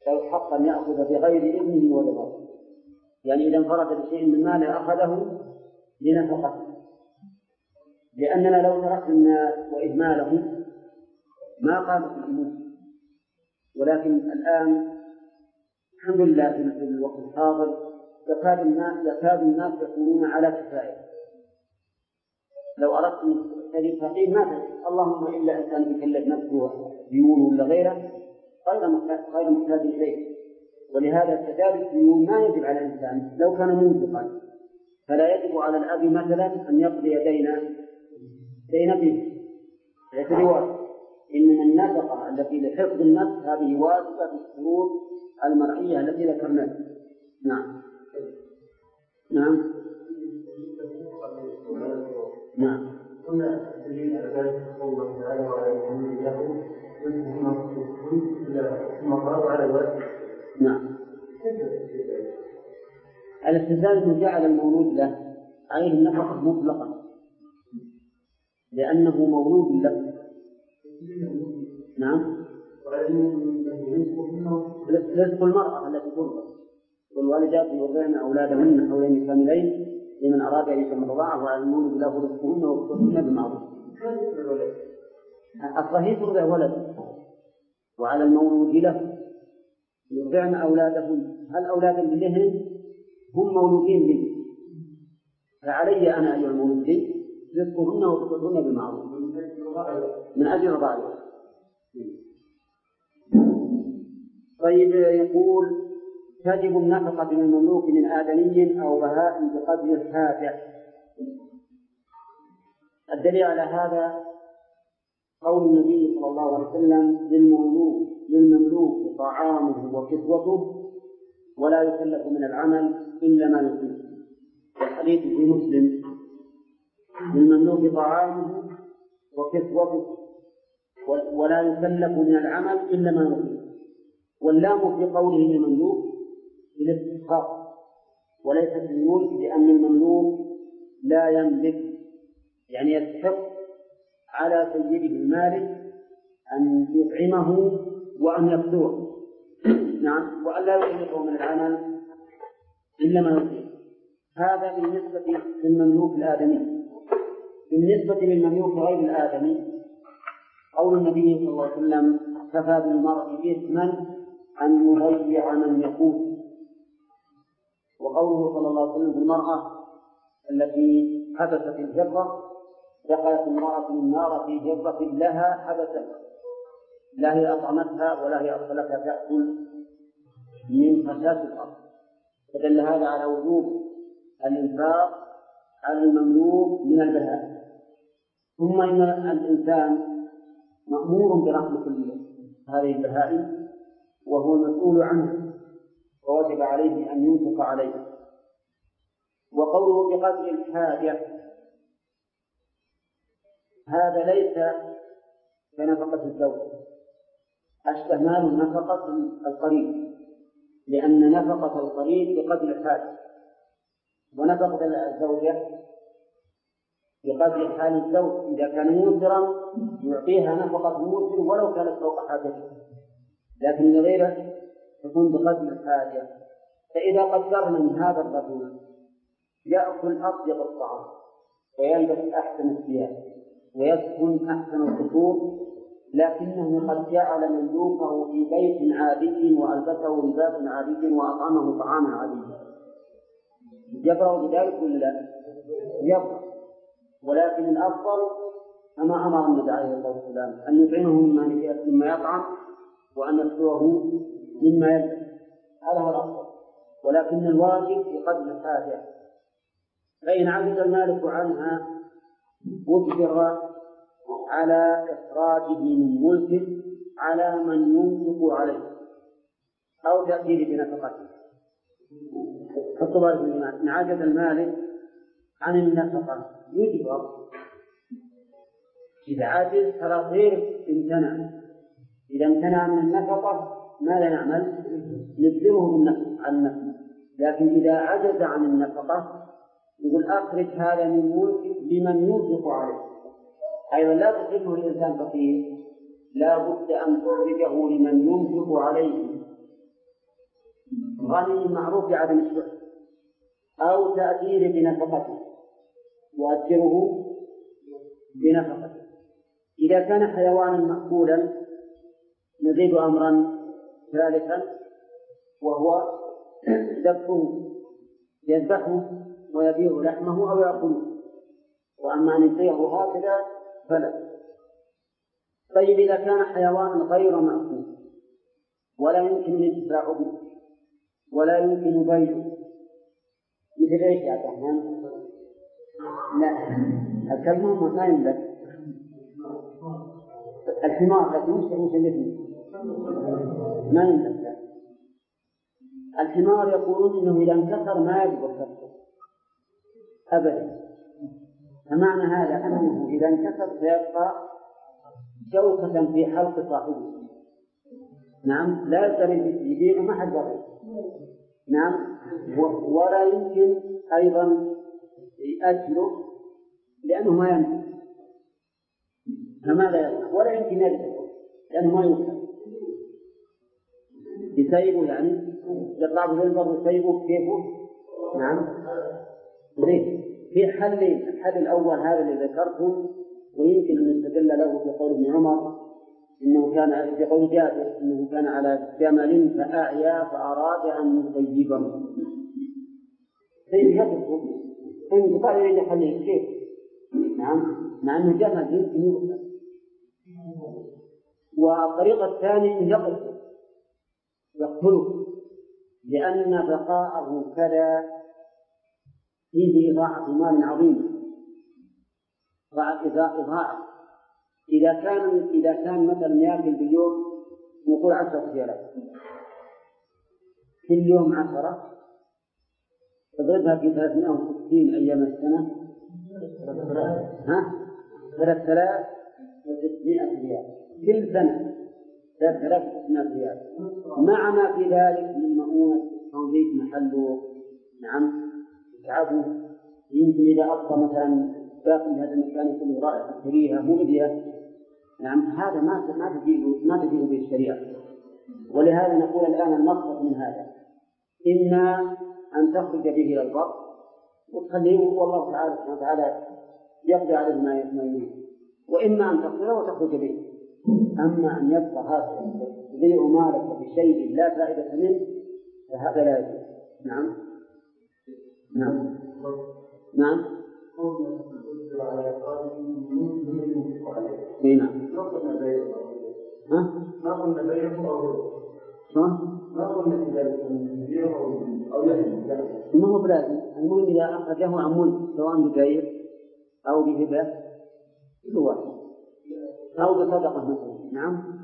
لو حق أن يأخذ بغير إذنه ورضاه، يعني إذا انفرد بشيء من ماله أخذه لنفقته، لأننا لو تركنا الناس وإهمالهم ما قامت الأمور. ولكن الآن الحمد لله في الوقت الحاضر يكاد الناس يكونون على كفاية. لو أردت أن تجد فقير ما تجد، اللهم إلا أن كان يكلف نفسه ديون ولا غيره غير محتاج إليه. ولهذا كذلك الديون ما يجب على الإنسان لو كان منفقا، فلا يجب على الأب مثلا أن يقضي دين ابنه، ليس بواجب. إنما النفقة التي لحفظ النفس هذه واجبة بالشروط المرعية التي ذكرناها. نعم نعم نعم. هنا دليل على ذلك قوله تعالى وعلى المؤمنين له ثم قال على الواجب. نعم. الاستدلال جعل المولود له عليه النفقة مطلقا لأنه مولود له. نعم. رزق المرأة التي ترضع، والوالدات يرضعن أولادهن حولين كاملين لمن أراد أن يتم الرضاعة، وعلى المولود له رزقهن وكسوتهن بالمعروف. الصحيح ترضع ولد، وعلى المولود له يرضعن أولادهن. هل أولاد لهن هم مولودين به، فعلي أنا أيها المولود لي رزقهن وكسوتهن بالمعروف من أجل رضاعها. طيب، يقول تجب النفقة من المملوك من آدمي أو بهاء بقدر الحاجة. الدليل على هذا قول النبي صلى الله عليه وسلم للمملوك طعامه وكسوته ولا يكلف من العمل إلا ما يطيق. والحديث في مسلم للمملوك طعامه وكسوته ولا يكلف من العمل إلا ما يطيق. واللام في قوله للمملوك بالاستحقاق وليس بالملك، لأن المملوك لا يملك، يعني يستحق على سيده المالك أن يطعمه وأن يكسوه. نعم. وأن لا يكلفه من العمل إلا ما يطيق. هذا بالنسبة للمملوك الآدمي. بالنسبة للمملوك غير الآدمي قول النبي صلى الله عليه وسلم كفى بالمرء إثما أن يضيع من يقوت. وقوله صلى الله عليه وسلم في المرأة التي حبست الجرة دخلت المرأة النار في جرة لها حبستها، لا هي أطعمتها ولا هي أرسلتها تأكل من خشاش الأرض. فدل هذا على وجوب الإنفاق على المملوك من البهائم. ثم إن الإنسان مأمور برحمة هذه البهائم وهو المسؤول عنها، ووجب عليه أن ينفق عليه. وقوله بقدر الحاجة هذا ليس كنفقة الزوج، أشبه مال نفقة القريب، لأن نفقة القريب بقدر الحاجة، ونفقة الزوجة بقدر حال الزوج. إذا كان موسرا يعطيها نفقة موسر ولو كانت فوق حاجته، لكن غيره تكون بقدر الحاجة. فإذا قدرنا من هذا الرجل يأكل أطيب الطعام ويلبس أحسن الثياب ويسكن أحسن القصور، لكنه قد جعل مملوكه في بيت عادي وألبسه لباس عادي وأطعمه طعاما عاديا، يبرأ بذلك ولا لا؟ يبرأ. ولكن الأفضل كما أمر النبي عليه الصلاة والسلام أن يطعمه مما يطعم وأن يكسوه مما يلبس، هذا هو الأفضل. ولكن الواجب بقدر الحاجة. فإن عجز المالك عنها أجبر على إخراجه من ملكه على من ينفق عليه أو تأثير بنفقته. فالطبع إن عجز المالك عن النفقة يجبر. إذا عجز فلا غير امتنع. إذا امتنع من النفقة ماذا نعمل؟ نجبره عن النفقة. لكن إذا عجز عن النفقة يقول أخرج هذا من ملك لمن ينفق عليه. أيضا لا تخرجه لإنسان فقير، لا بد أن تخرجه لمن ينفق عليه، غني معروف بعدم الشح، أو تأثير بنفقته يؤثره بنفقته. إذا كان حيوانا مأكولا نزيد أمرا ثالثا وهو ذبحه، يذبحه ويبيع لحمه أو يأكله، وأما أن يبيعه هكذا فلا. طيب إذا كان حيوانا غير مأكول ولا يمكن الانتفاع ولا يمكن بيعه، مثل ايش يا عبد؟ لا، الكلمة ما يملك. الحمار الذي يشتري مثل ما يملك. الحمار يقولون انه اذا انكسر ما يجب كسره ابدا، فمعنى هذا انه اذا انكسر سيبقى شوكة في حلق صاحبه. نعم، لا يقدر يبيعه ما حد ضرر. نعم، ولا يمكن أيضا يأكله لأنه ما ينفع. فماذا يصنع؟ ولا يمكن يأكله لأنه ما ينفع. يسيبه يعني يطلع به البر يسيبه كيفه. نعم، في حلين. الحل الأول هذا الذي ذكرته، ويمكن أن نستدل له في قول ابن عمر إنه كان في قول جابر إنه كان على جمل فأعيا فأراد أن يسيبه. سيبه إن قال يريد حله كيف؟ نعم، مع أنه جمل يمكن يوقف. والطريقة الثانية أن يقتله، لأن بقاءه كذا فيه إضاعة مال عظيم. إضاعة إذا كان مثلا يأكل باليوم نقول 10 ريالات كل يوم 10، تضربها في 360 أيام السنة 3600 ريال كل سنة، 3600 ريال مع ما في ذلك من مؤونة تنظيف محله. نعم، يتعبه. يمكن إذا أبقى مثلا باقي هذا المكان كله رائحة كريهة مؤذية. نعم، هذا ما تجيء به الشريعة. ولهذا نقول الآن المقصد من هذا إما أن تخرج به إلى البر وتخليه والله تعالى يقضي عليه ما يريد، وإما أن تقتله وتخرج به. أما أن يبقى هذا تضيع مالك بشيء لا فائدة منه فهذا لا يجوز. نعم نعم نعم نعم. ما قلنا بينه ما هو بلازم. المهم إذا أخرجه عمون سواء ببيع أو بهبة كل واحد أو بصدقة مثلا. نعم،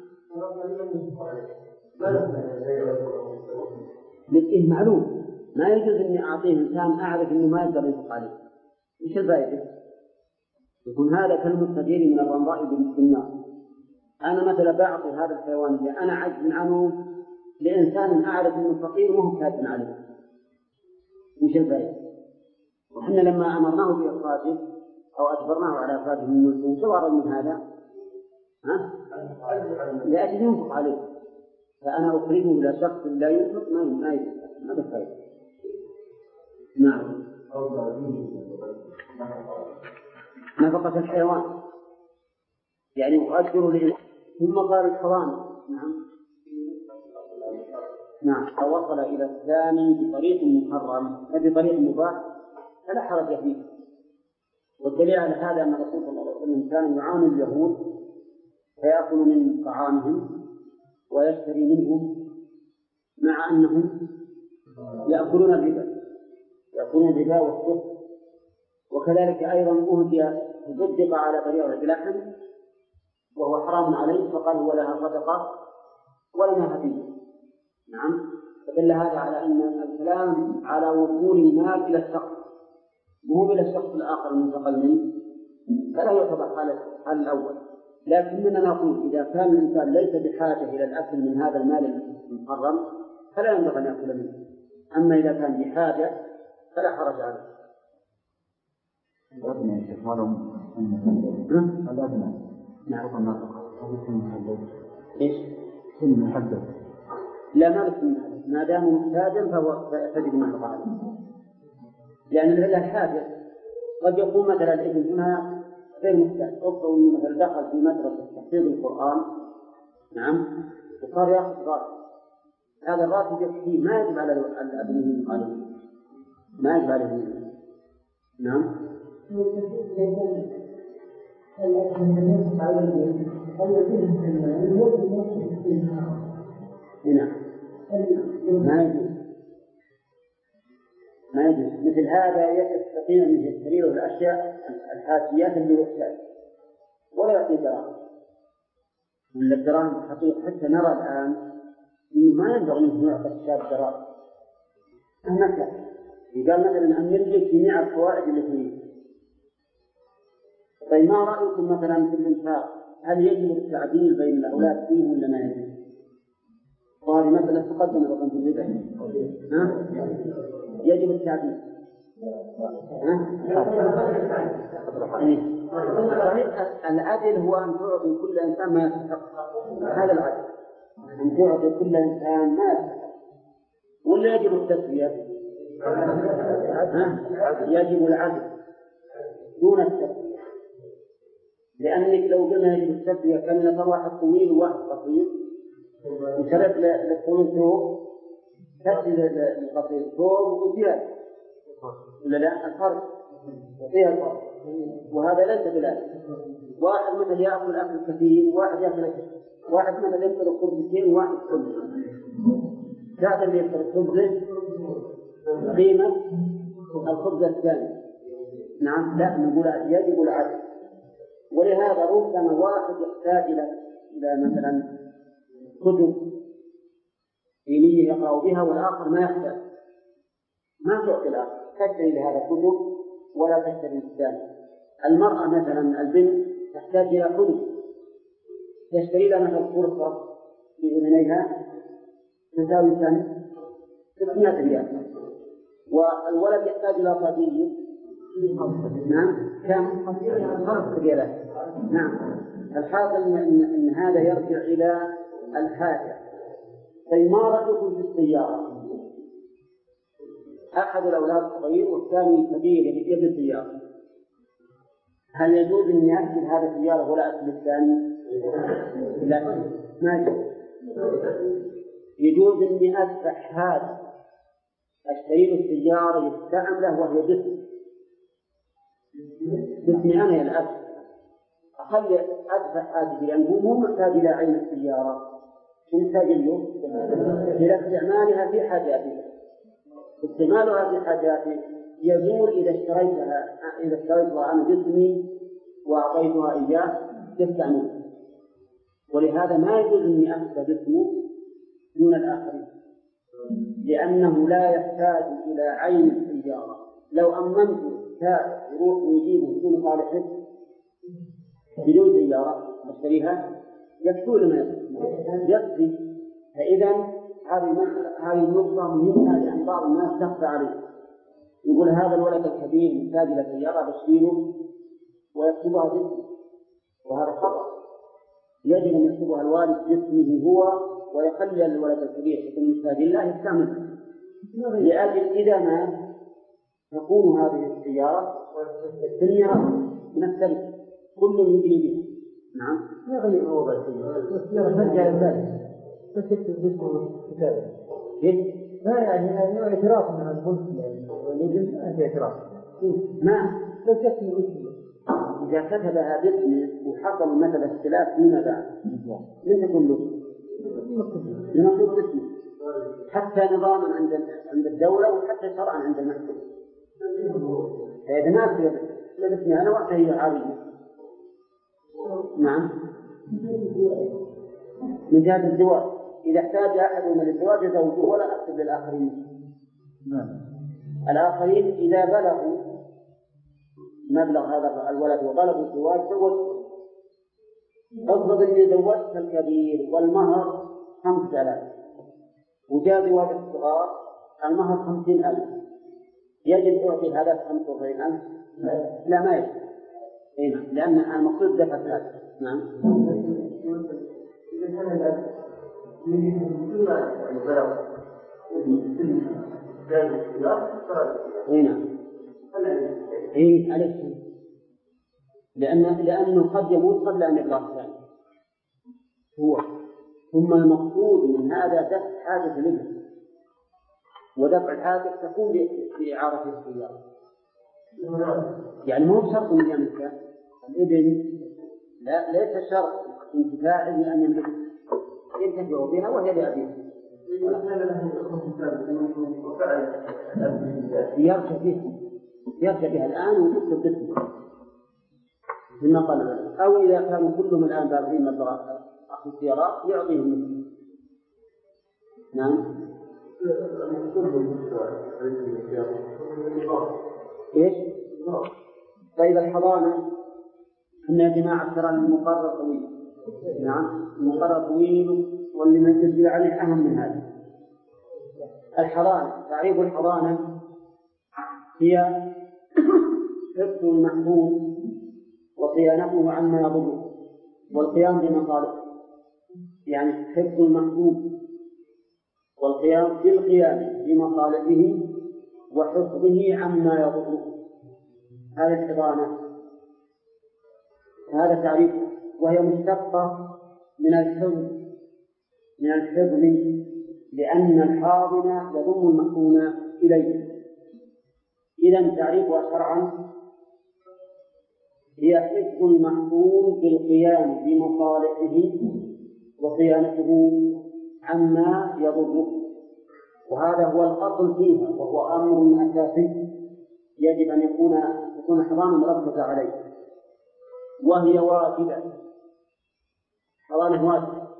للإيه معلوم. ما يجوز أني أعطيه إنسان أعرف أنه ما يقدر ينفق عليه. إيش الفائدة؟ يكون هذا كالمستدير من الرمضاء بالنار. أنا مثلا بعطي هذا الحيوان اللي أنا عجز عنه لإنسان أعرف أنه فقير وهو كاتب عليه. إيش الفائدة؟ وإحنا لما أمرناه بإخراجه أو أجبرناه على إخراجه من ملكه سواء من هذا لأجل ينفق عليه، فأنا أخرجه إلى شخص لا ينفق ما ينفق. هذا فائدة. نعم، نفقة الحيوان يعني يؤجر له. ثم قال الحرام. نعم، أو وصل إلى الثاني بطريق محرم بطريق مباح فلا حرج فيه. والدليل على هذا أن الرسول صلى الله عليه وسلم كان يعامل اليهود فيأكل من طعامهم ويشتري منهم مع أنهم يأكلون الربا والسحت. وكذلك أيضا أهدي تصدق على بريرة بلحم وهو حرام عليه فقال ولها صدقة ولنا هدية. نعم، فدل هذا على أن الكلام على وصول المال إلى الشخص مو إلى الشخص الآخر المنتقل منه، فلا يعتبر حال الأول. لكننا نقول إذا كان الإنسان ليس بحاجة إلى الأكل من هذا المال المحرم فلا ينبغي أن يأكل منه. أما إذا كان بحاجة فلا حرج عليه. الأبناء يا شيخ ولهم الأبناء. نعم. هذا سن محدد. إيش؟ سن محدد. لا مالك من ما دام محتاجا فهو تجد ما يقال، لأن العلة الحاجة. قد يكون مثلا الابن هنا غير محتاج، أفضل أنه مثلا دخل في مدرسة تحفيظ القرآن، نعم، وصار يأخذ راتب، هذا الراتب يكفيه، ما يجب على الأب من عليه، ما يجب عليه منه. نعم. هنا ما يجوز مثل هذا يستطيع أن يشتري له الأشياء الحاجيات اللي يحتاج ولا يعطي دراهم، ولا الدراهم الحقيقة. حتى نرى الآن إنه ما ينبغي أن يعطي الشاب دراهم مهما كان. قال مثلا أن يملك جميع الفوائد اللي فيه. طيب ما رأيكم مثلا في الإنفاق؟ هل يجب التعديل بين الأولاد فيه ولا ما يجب؟ وهذه مثلا تقدم الرقم في البداية. يجب التعديل. العدل هو أن تعطي كل إنسان ما يستحق، هذا العدل، أن تعطي كل إنسان ما يستحق. ولا يجب التسوية؟ يجب العدل دون التسوية، لأنك لو قلنا يجب التسوية كان مثلا واحد طويل وواحد قصير وشرط للطويل ثوب تسوي للقصير ثوب وزيادة، ولا لا؟ الفرق وفيها الفرق، وهذا ليس بلازم. واحد مثلا يأكل أكل كثير وواحد يأكل، واحد مثلا يأكل خبزتين وواحد خبز، هذا اللي يأكل خبزة قيمة الخبز الثاني. نعم، لا نقول يجب العدل. ولهذا ربما واحد يحتاج إلى مثلا كتب دينية يقرأ بها والآخر ما يحتاج، ما تعطي الآخر، تشتري لهذا كتب ولا تشتري الثاني. المرأة مثلا البنت تحتاج إلى كتب، تشتري لها مثلا فرصة في أذنيها تساوي كم؟ 600 ريال. والولد يحتاج إلى صديق، نعم، كم؟ 5 ريالات. نعم. الحاصل إن هذا يرجع إلى الحاجة. طيب ما رأيكم في السيارة؟ أحد الأولاد صغير والثاني كبير يجد السيارة، هل يجوز أن يأكل هذا السيارة ولا أكل الثاني؟ لا، ما يجوز. يجوز أني أدفع هذا أشتري له السيارة يستعمله وهي باسمي أنا يا الأب، أخلي أدفع هذه لأنه مو محتاج إلى عين السيارة، محتاج له إلى استعمالها في حاجاته. استعمالها في حاجاته يزول إذا اشتريتها أنا باسمي وأعطيتها إياه يستعمل. ولهذا ما يجوز أني أخذ باسمه دون الآخرين، لأنه لا يحتاج إلى عين السيارة. لو أمنت كتاب يروح ويجيبه بدون صالحه بدون سيارة أشتريها يكفي لما يكفي. فإذا هذه النقطة مهمة، لأن بعض الناس تخفى عليه، يقول هذا الولد الكبير محتاج إلى سيارة بشيله ويكتبها باسمه، وهذا خطأ. يجب أن يكتبها الوالد باسمه هو ويخلي الولد الكبير يكون محتاج الله يستعمل، لأجل إذا ما تكون هذه السيارة الدنيا من الثلج كل يجري به. نعم، ما غير موضع السيارة ترجع لذلك تكتب باسمه كتابة. لا يعني اعتراف من الملك يعني ما في اعتراف، ما تكتب باسمه. إذا كتبها باسمه وحصل مثل اختلاف فيما بعد من تكون له لنقول باسمه، حتى نظاما عند الدولة وحتى شرعا عند المحكمة. فإذا ما في باسمي أنا وقتها هي عارية. نعم، من جهة الزواج إذا احتاج أحدهم للزواج يزوجه ولا أكتب للآخرين. الآخرين إذا بلغوا مبلغ هذا الولد وطلبوا الزواج زوجته. أفضل أن زوجت الكبير والمهر 5000 وجاء زواج الصغار المهر 50,000، يجب أعطي هذا 45,000؟ لا، ما يجب. لأن المقصود دفع هذا. نعم. نعم. إيه عليك، لأنه قد يموت قبل أن يبلغ الثاني هو. ثم المقصود من هذا دفع حاجة منه، ودفع الحاجة تكون بإعارة السيارة، يعني مو بشرط من يملك الإبن، لا ليس شرط انتفاعه أن يملك، ينتفع بها وهي لأبيها يرجع بها الآن وتكتب باسمه بما قال ذلك. أو إذا كانوا كلهم الآن بالغين مبلغ أخذ السيارات يعطيهم منه. نعم. إيش؟ طيب الحضانة إن يا جماعة ترى المقرر طويل. نعم المقرر طويل، واللي ننزل عليه أهم من هذا. الحضانة، تعريف الحضانة هي حفظ المحبوب وصيانته عما يضره والقيام بمصالحه، يعني حفظ المحبوب والقيام بمصالحه وحفظه عما يضره، هذه الحضانة، هذا تعريفه. وهي مشتقة من الحفظ لأن الحاضن يضم المحضون إليه. إذن تعريفها شرعا هي حفظ المحضون بالقيام بمصالحه وصيانته عما يضره، وهذا هو الأصل فيها، وهو أمر أساسي يجب أن يكون حضانة مركزة عليه، وهي واجبة، حضانة واجبة.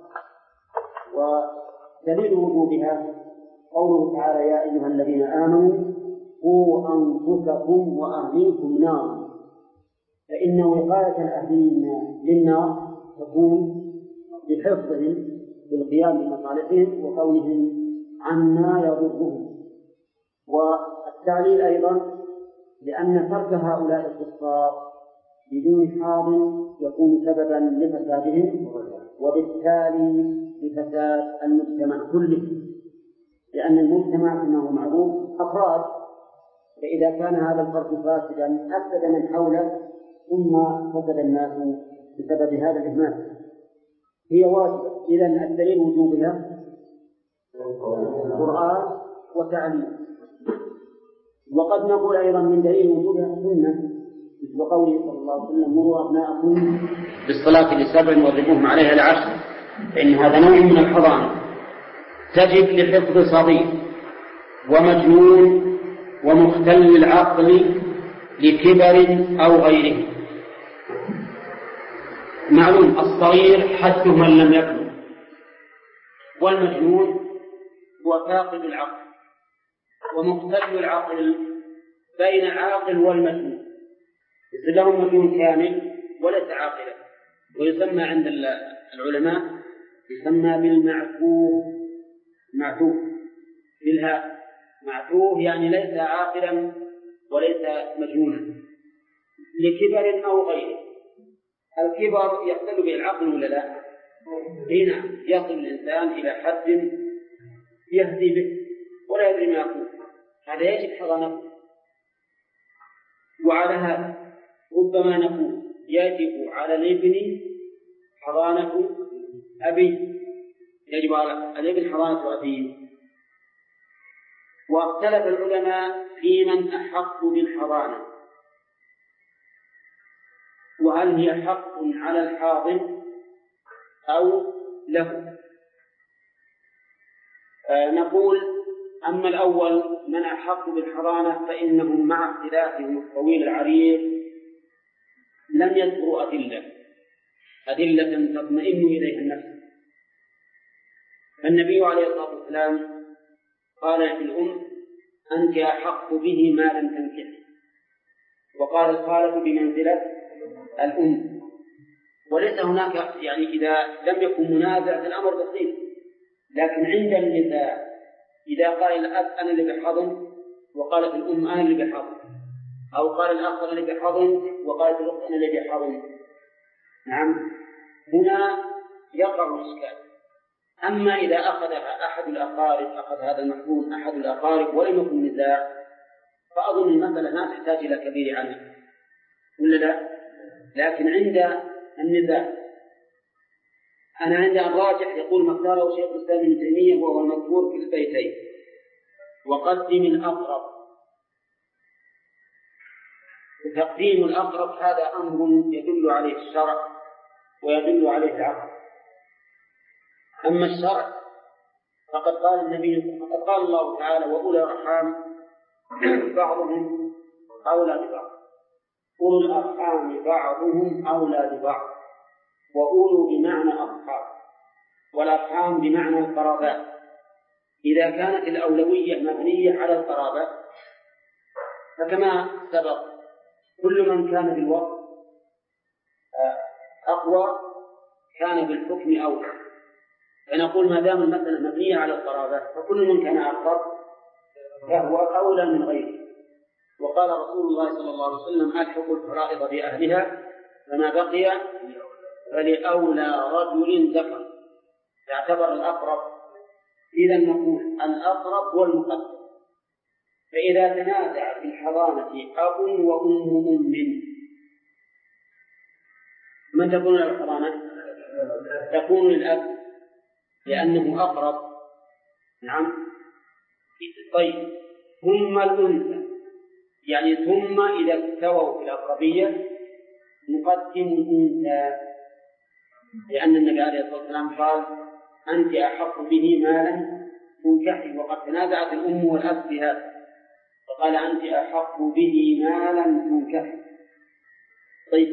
ودليل وجوبها قوله تعالى: يا أيها الذين آمنوا قوا أنفسكم وأهليكم نارا، فإن وقاية الأهلين للنار تكون بحفظهم بالقيام بمصالحهم وقولهم عما يضرهم. والتعليل أيضا لأن ترك هؤلاء الكفار بدون حاض يكون سببا لفسادهم وبالتالي لفساد المجتمع كله، لأن المجتمع كما هو معروف أفراد، فإذا كان هذا الفرد فاسدا أفسد من حوله ثم فسد الناس بسبب هذا الإهمال. هي واجبة. إذن الدليل وجوبها القرآن وتعليم. وقد نقول أيضا من دليل وجوبها السنة، مثل قوله صلى الله عليه وسلم: مروا أبناءكم بالصلاة ل7 واضربوهم عليها ل10، فإن هذا نوع من الحضانة تجب لحفظ صغير ومجنون ومختل العقل لكبر أو غيره. معلوم الصغير حده من لم يبلغ، والمجنون هو فاقد العقل، ومختل العقل بين عاقل والمجنون، إذ له مجنون كامل وليس عاقلا، ويسمى عند العلماء يسمى بالمعتوه، معتوه بالهاء، معتوه يعني ليس عاقلا وليس مجنونا لكبر أو غيره. الكبر يختل به العقل ولا لا؟ هنا يصل الإنسان إلى حد يهدي به ولا يدري ما يقول، هذا يجب حضانته. وعلى هذا ربما نقول يجب على الابن حضانة أبيه، يجب على الابن حضانة أبيه. واختلف العلماء في من أحق بالحضانة، وهل هي حق على الحاضن أو له. نقول: أما الأول من أحق بالحضانة فإنهم مع اختلافهم الطويل العريض لم يذكروا أدلة تطمئن إليها النفس. فالنبي عليه الصلاة والسلام قال للأم: أنت أحق به ما لم تنكحه، وقال الخالة بمنزلة الأم. وليس هناك يعني إذا لم يكن منازع الأمر بسيط، لكن عند النزاع إذا قال الأب أنا اللي بحضن وقالت الأم أنا اللي بحضن، أو قال الأخ أنا اللي بحضن وقالت الأخت أنا اللي بحضن، نعم، هنا يقع الإشكال. أما إذا أخذها أحد الأقارب، أخذ هذا المحبوس أحد الأقارب ولم يكن نزاع، فأظن المسألة ما تحتاج إلى كبير عنه ولا لا؟ لكن عند النزاع أنا عند الراجح يقول ما اختاره شيخ الإسلام ابن تيمية وهو المذكور في البيتين: وقدم الأقرب. تقديم الأقرب هذا أمر يدل عليه الشرع ويدل عليه العقل. أما الشرع فقد قال الله تعالى: وأولي الأرحام بعضهم أولى ببعض. أولو الأرحام بعضهم أولى ببعض، وأولو بمعنى أصحاب، والأرحام بمعنى القرابات. إذا كانت الأولوية مبنية على القرابة فكما سبق كل من كان بالوقت أقوى كان بالحكم أولى، فنقول ما دام المسألة مبنية على القرابة فكل من كان أقرب فهو أولى من غيره. وقال رسول الله صلى الله عليه وسلم: ألحقوا الفرائض بأهلها فما بقي فلأولى رجل ذكر. يعتبر الأقرب. إذا نقول الأقرب هو المقدم. فإذا تنازع في الحضانة أب وأم من تكون الحضانة؟ تكون للأب لأنه أقرب. نعم. طيب، ثم الأنثى، يعني ثم إذا استووا في الأقربية نقدم الأنثى، لأن النبي عليه الصلاة والسلام قال: أنت أحق به ما لم تنكحي. وقد تنازعت الأم والأب في هذا فقال: أنت أحق به ما لم تنكحي. طيب،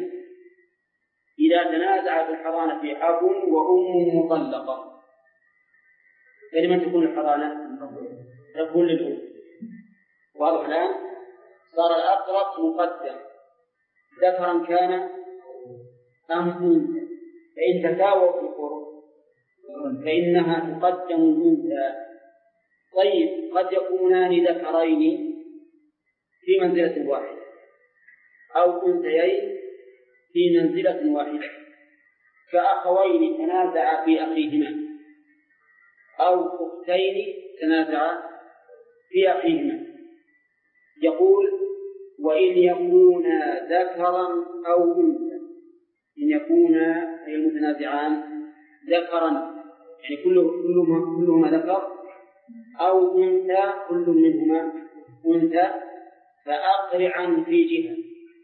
إذا تنازع في الحضانة في أب وأم مطلقة فلمن تكون الحضانة؟ تكون للأم. واضح الآن؟ صار الأقرب مقدم ذكرا كان أم أنثى، فإن تساووا في القرب فإنها تقدم الأنثى. طيب، قد يكونان ذكرين في منزلة واحدة أو أنثيين في منزلة واحدة، كأخوين تنازعا في أخيهما أو أختين تنازعا في أخيهما. يقول: وإن يكونا ذكرا أو أنثى. إن يكونا أي المتنازعان ذكرا يعني كلهما ذكر، أو أنثى كل منهما أنثى، فأقرعا في جهة.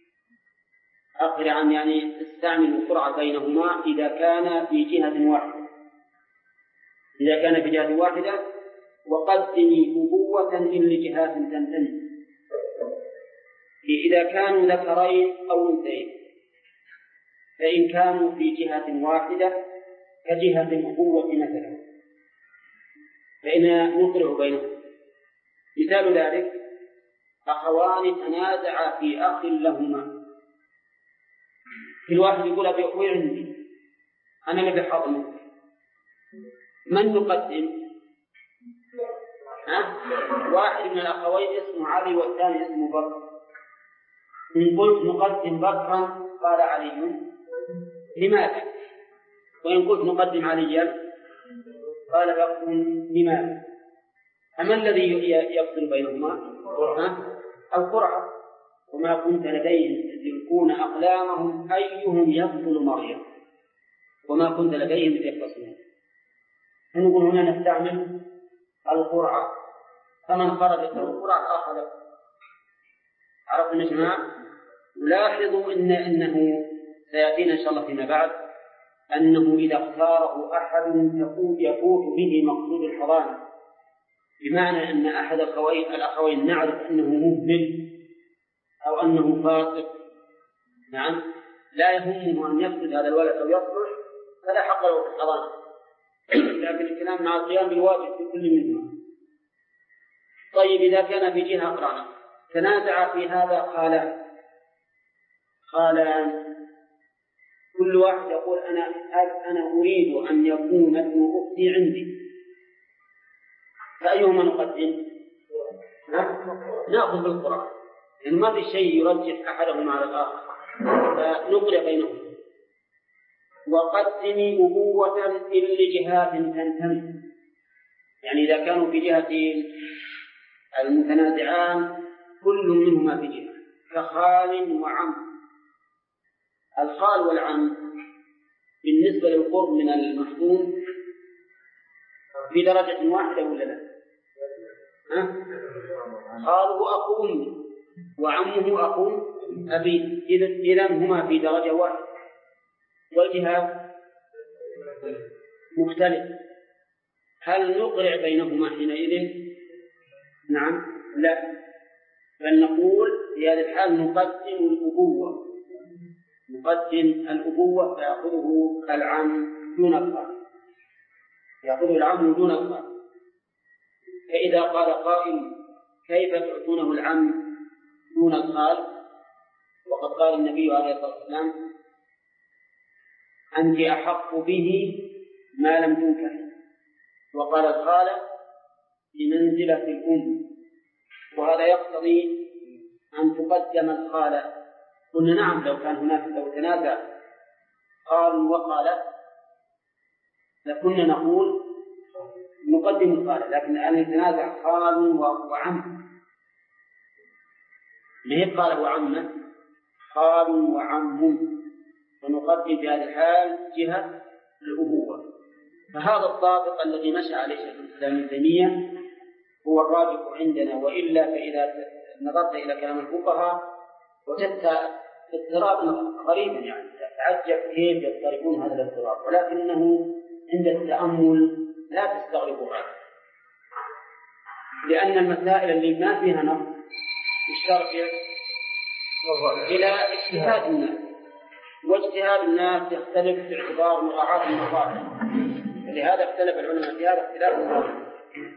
أقرعا يعني استعمل القرعة بينهما إذا كان في جهة واحدة. إذا كان في جهة واحدة وقدمي أبوة إن لجهات تنتمي. إذا كانوا ذكرين أو أنثيين، فإن كانوا في جهة واحدة كجهة الأبوة مثلا فإن نقرع بينهم. مثال ذلك: أخوان تنازعا في أخ لهما. كل واحد يقول: أبي أخوي عندي، أنا اللي بحضنه، من نقدم؟ واحد من الأخوين اسمه علي والثاني اسمه بكر. إن قلت نقدم بكرا قال علي: لماذا؟ وإن قلت نقدم عليا قال بكر: لماذا؟ أما الذي يفصل بينهما؟ القرعة. وما كنت لديهم يلقون أقلامهم أيهم يقتل مريم وما كنت لديهم يختصمون. فنقول هنا نستعمل القرعة، فمن خرج القرعة أخذ. عرفنا يا جماعة؟ ولاحظوا أنه سيأتينا إن شاء الله فيما بعد أنه إذا اختاره أحد يفوت به مقصود الحضانة، بمعنى أن أحد الأخوين نعرف أنه مهمل أو أنه فاسق، نعم، لا يهمه أن يفسد هذا الولد أو يصلح، فلا حق له في الحضانة. لكن الكلام مع القيام بالواجب في كل منهما. طيب، إذا كان في جهة أقران تنازع في هذا خالان، كل واحد يقول: أنا أريد أن يكون ابن أختي عندي، فأيهما نقدم؟ نأخذ بالقرآن، يعني ما في شيء يرجح أحدهما على الآخر، فنقرأ بينهم. وقدمي أبوة إن لجهات تنتمي، يعني إذا كانوا في جهتين المتنازعان كل منهما في جهة، كخال وعم. الخال والعم بالنسبة للقرب من المحكوم في درجة واحدة ولا لا؟ خاله أخو أمي وعمه أخو أبي، إذن هما في درجة واحدة، والجهات مختلف. هل نقرع بينهما حينئذ؟ نعم، لا، بل نقول في هذه الحال نقدم الأبوة فيأخذه العم دون الخال، يأخذه العم دون الخال. فإذا قال قائل كيف تعطونه العم دون الخال وقد قال النبي عليه الصلاة والسلام أنت أحق به ما لم تنكح، وقال الخالة بمنزلة الأم، وهذا يقتضي أن تقدم الخالة. قلنا نعم، لو كان هناك لو تنازع خال وخالة لكنا نقول نقدم الخالة، لكن الآن يتنازع خال وعم، ما هي خالة وعمة، خال وعم، ونقدم في هذه الحال جهة الأبوة. فهذا الضابط الذي مشى عليه شيخ الإسلام ابن تيمية هو الراجح عندنا، وإلا فإذا نظرت إلى كلام الفقهاء وجدت اضطرابا غريبا، يعني تتعجب كيف يضطربون هذا الاضطراب، ولكنه عند التأمل لا تستغربوا عنه، لأن المسائل اللي ما فيها نص ترجع إلى اجتهاد الناس، واجتهاد الناس يختلف باعتبار مراعاة المصالح، لهذا اختلف العلماء في هذا اختلاف المصالح.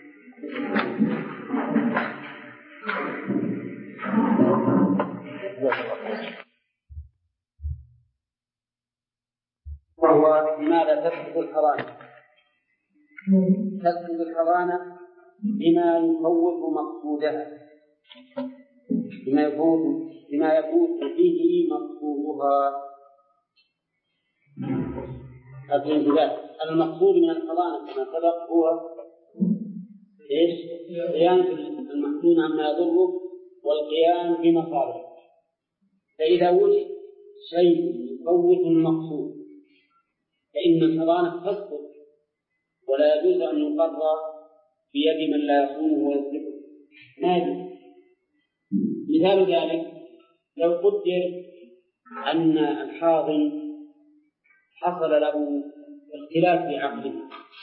وهو لماذا تسقط الحضانة؟ تسقط الحضانة بما يفوت مقصودها، بما يفوت به مقصودها. المقصود من الحضانة كما سبق هو ايش؟ قيام المحزون عما يضره والقيام بمصالحه. فإذا وجد شيء يفوت المقصود فإن الحضانة تسقط، ولا يجوز أن يقر بيد من لا يصونه ويصلحه، ما يجوز. مثال ذلك لو قدر أن الحاضن حصل له اختلاف في عقله،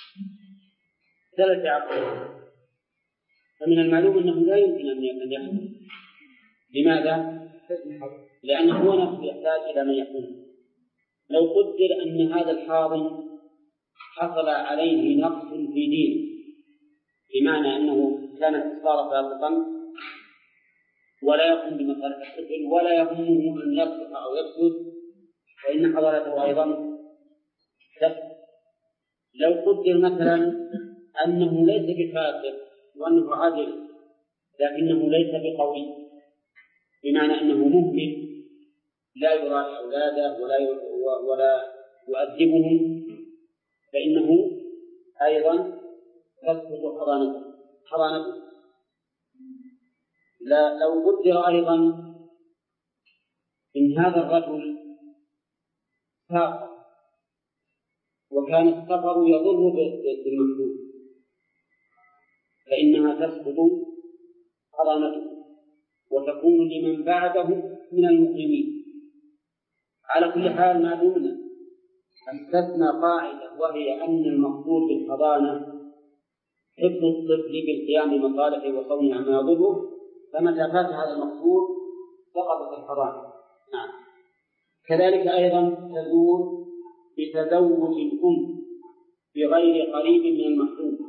اختلف عقله، فمن المعلوم أنه لا يمكن أن يحصل. لماذا؟ لأنه هو نفسه يحتاج إلى من يحصل. لو قدر أن هذا الحاضن حصل عليه نقص في دينه، بمعنى أنه كان صار فاسقا ولا يقوم بمصالح الطفل ولا يهمه أن يصلح أو يفسد، فإن حضانته أيضا تفسد. لو قدر مثلا أنه ليس بفاسق وأنه عادل لكنه ليس بقوي، بمعنى أنه مهمل لا يراعي أولاده ولا يؤدبهم، فإنه أيضا تسقط حضانته. لو قدر أيضا إن هذا الرجل سافر وكان السفر يضر بالمحدود فإنها تسقط حضانته وتكون لمن بعده من المقيمين. على كل حال ما دمنا استثنى قاعدة، وهي أن المقصود بالحضانة حفظ الطفل بالقيام بمصالحه وصونه عما يضره، فمتى فات هذا المقصود سقطت الحضانة. نعم. كذلك أيضا تزول بتزوج الأم بغير قريب من المحظوظ،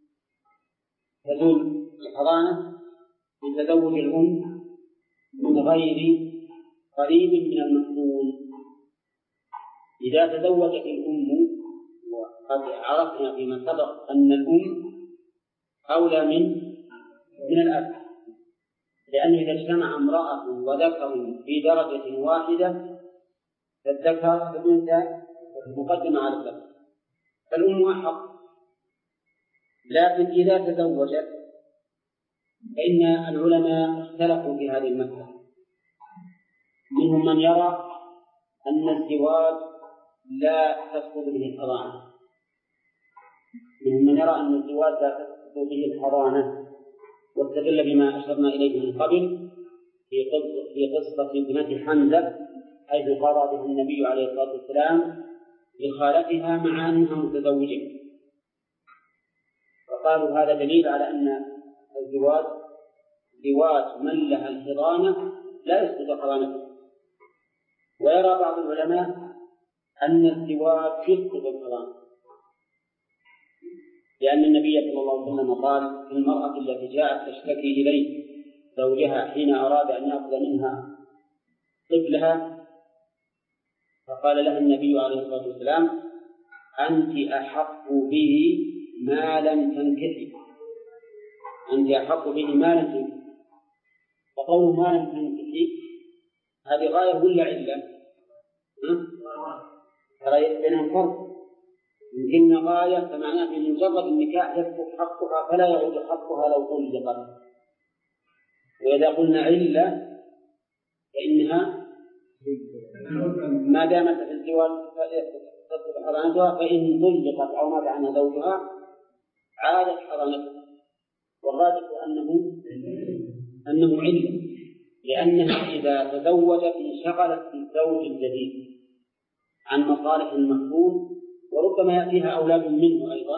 تزول الحضانة بتزوج الأم من غير قريب من المحظوظ. إذا تزوجت الأم، وقد عرفنا فيما سبق أن الأم أولى من الأب، لأنه إذا اجتمع امرأة وذكر في درجة واحدة فالذكر والأنثى مقدمة على الذكر، فالأم أحق. لكن إذا تزوجت فإن العلماء اختلفوا في هذه المسألة. منهم من يرى أن الزواج لا تسقط به الحضانة، منهم من يرى أن الزواج لا تسقط به الحضانة، واستدل بما أشرنا إليه من قبل في قصة ابنة حمزة حيث قضى بها النبي عليه الصلاة والسلام لخالتها مع أنها متزوجة، فقالوا هذا دليل على أن الزواج زواج من لها الحضانة لا يسقط حضانته. ويرى بعض العلماء أن الزواج يسقط الحضانة، لأن النبي صلى الله عليه وسلم قال في المرأة التي جاءت تشتكي إليه زوجها حين أراد أن يأخذ منها طفلها، فقال لها النبي عليه الصلاة والسلام أنت أحق به ما لم تنكحي، أنت أحق به ما لم تنكحي. فقوله ما لم تنكحي هذه غاية ولا علة؟ ترى بينهم فرق. يمكن غاية فمعناه في مجرد النكاح يسقط حقها فلا يعود حقها لو طلقت، وإذا قلنا علة فإنها ما دامت في الزواج تسقط حضانتها، فإن طلقت أو مات عنها زوجها عادت حضانتها. والراجح أنه علة، لأنها إذا تزوجت انشغلت بالزوج الجديد عن مصالح المفهوم، وربما يأتيها أولاد منه أيضا،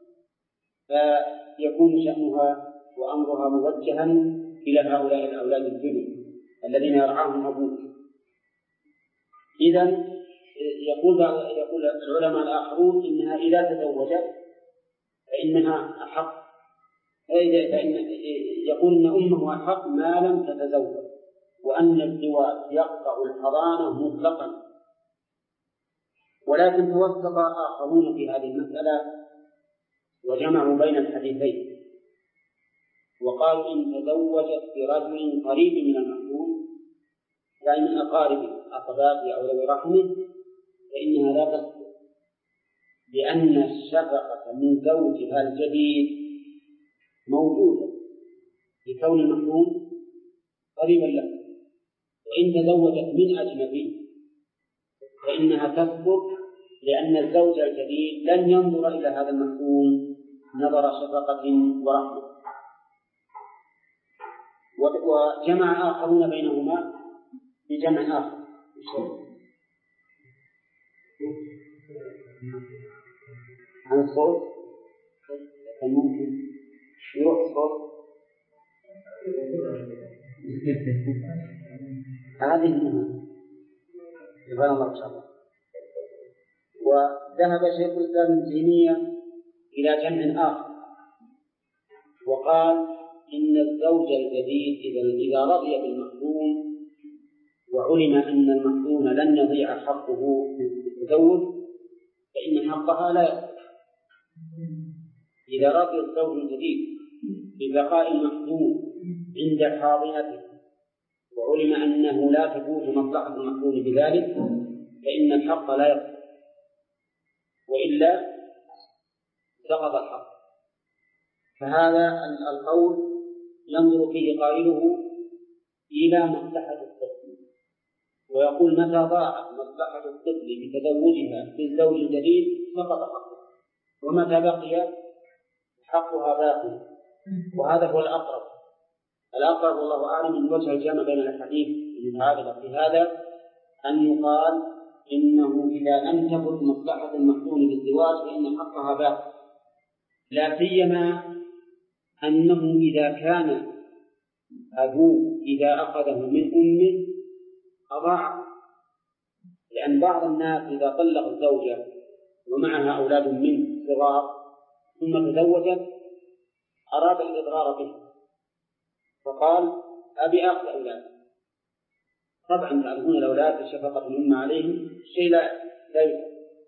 فيكون شأنها وأمرها موجها إلى هؤلاء الأولاد الجدد الذين يرعاهم أبوه. إذن يقول العلماء الآخرون إنها إذا تزوجت فإنها أحق، يقول إن أمه أحق ما لم تتزوج، وأن الزواج يقطع الحضانة مطلقا. ولكن توسط آخرون في هذه المسألة وجمعوا بين الحديثين، وقالوا إن تزوجت برجل قريب من المحكوم يعني من أقاربه أصحابه أو ذوي رحمه فإنها لا تسقط، لأن الشفقة من زوجها الجديد موجودة لكون المحكوم قريبا له. وإن تزوجت من أجنبي فإنها تسقط، لأن الزوج الجديد لن ينظر إلى هذا المحكوم نظر شفقة ورحمة. وجمع آخرون بينهما بجمع آخر. عن الصوت ممكن يروح الصوت هذه منها سبحان الله إن شاء الله. وذهب شيخ الإسلام ابن تيمية إلى جمع آخر وقال إن الزوج الجديد إذا رضي بالمحكوم وعلم أن المحكوم لن يضيع حقه بالتزوج فإن حقها لا يضيع. إذا رضي الزوج الجديد ببقاء المحكوم عند حاضنته وعلم أنه لا تفوت مصلحة المحكوم بذلك فإن الحق لا يضيع، وإلا سقط الحق. فهذا القول ينظر فيه قائله إلى مصلحة الطفل، ويقول متى ضاعت مصلحة الطفل بتزوجها بالزوج الجديد سقط حقه، ومتى بقي حقها باقي. وهذا هو الأقرب والله أعلم من وجه الجمع بين الحديث المتعارضة في هذا أن يقال إنه إذا لم تكن مصلحة المحكوم بالزواج فإن حقها باقي، لا سيما أنه إذا كان أبوه إذا أخذه من أمه أضاع، لأن بعض الناس إذا طلق الزوجة ومعها أولاد منه صغار ثم تزوجت أراد الإضرار به فقال أبي أخذ أولاد. طبعا تعرفون الأولاد شفقة الأم عليهم شيء لا يفعل،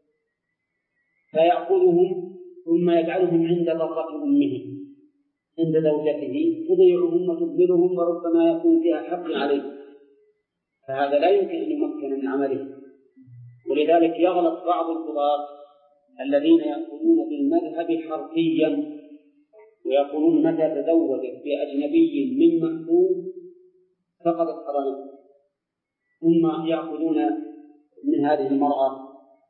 فيأخذهم ثم يجعلهم عند ضرة أمهم عند زوجته تضيعهم وتبذلهم وربما يكون فيها حق عليه، فهذا لا يمكن أن يمكن من عمله ولذلك يغلط بعض القضاة الذين يأخذون بالمذهب حرفيا ويقولون متى تزوجت بأجنبي من محكوم فقدت حضانته، ثم يأخذون من هذه المرأة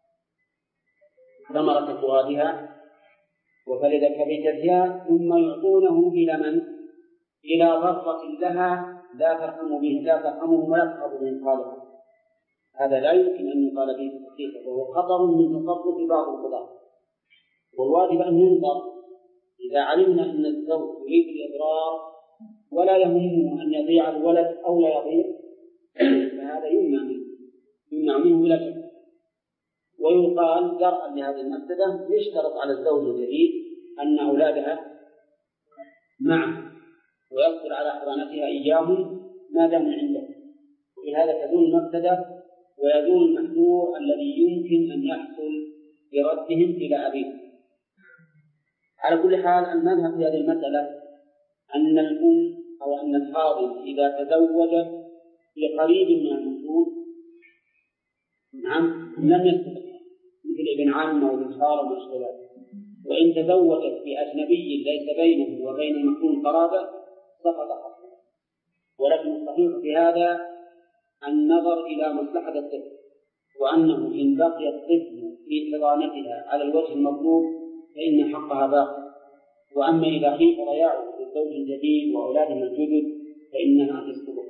ثمرة فؤادها وفلد كبدها ثم يعطونه إلى من؟ إلى ضرة لها لا ترحمهم ولا تخاف من خالقهم. هذا لا يمكن أن يقال به الحقيقة، وهو خطر من تصرف بعض القضاة. والواجب أن ينظر إذا علمنا أن الزوج يريد الإضرار ولا يهمه أن يضيع الولد أو لا يضيع فهذا يمنع منه بلا شك. ويقال درءا لهذه المفسدة يشترط على الزوج الجديد أن أولادها معه ويقدر على حضانتها إياهم ما دام عنده، وبهذا تزول المفسدة ويزول المحذور الذي يمكن أن يحصل بردهم إلى أبيهم. على كل حال المذهب في هذه المسألة أن الأم أو أن الحاضن إذا تزوج بقريب من المحذور لم يستطع مثل ابن عم أو ابن خال أو مشغلات، وإن تزوجت بأجنبي ليس بينه وبين المحذور قرابة سقط حقه. ولكن الصحيح في هذا النظر إلى مصلحة الطفل، وأنه إن بقي الطفل في حضانتها على الوجه المطلوب فإن حقها باقي، وأما إذا خيف ضياعه للزوج الجديد وأولادهم الجدد فإنها تسقط.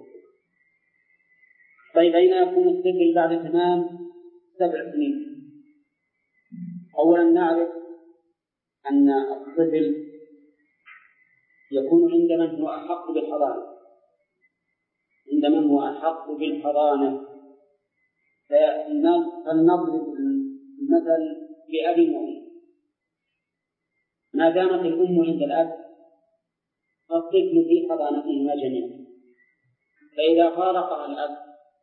طيب أين يكون الطفل بعد تمام 7 سنين؟ أولا نعرف أن الطفل يكون عند من هو أحق بالحضانة، عند من هو أحق بالحضانة. فلنضرب المثل بأب وأم. ما دامت الأم عند الأب فالطفل في حضانتهما جميعا، فإذا فارقها الأب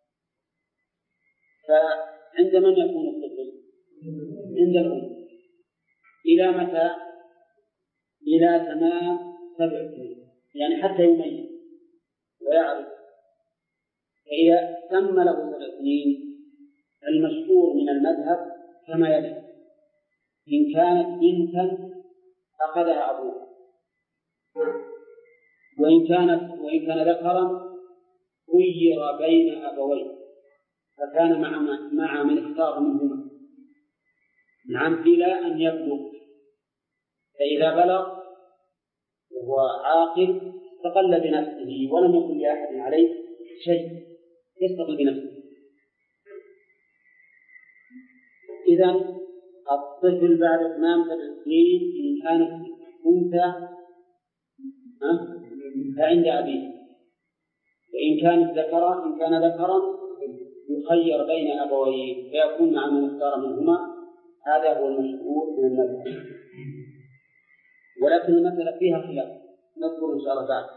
فعند من يكون الطفل؟ عند الأم. إلى متى؟ إلى تمام 7 سنين، يعني حتى يميز ويعرف. فإذا تم له 7 سنين المشهور من المذهب كما يلي: إن كانت بنتا أخذها أبوه، وإن كان ذكرا خير بين أبوين فكان مع من اختار منهما إلى أن يبلغ. فإذا بلغ وهو عاقل استقل بنفسه ولم يكن لأحد عليه شيء، يستقل بنفسه. إذن الطفل بعد تمام 7 سنين إن كانت أنثى فعند أبيه، وإن كان ذكرا يخير بين أبويه فيكون مع من اختار منهما. هذا هو المشهور من المذهب، ولكن المسألة فيها خلاف نذكر إن شاء الله بعد.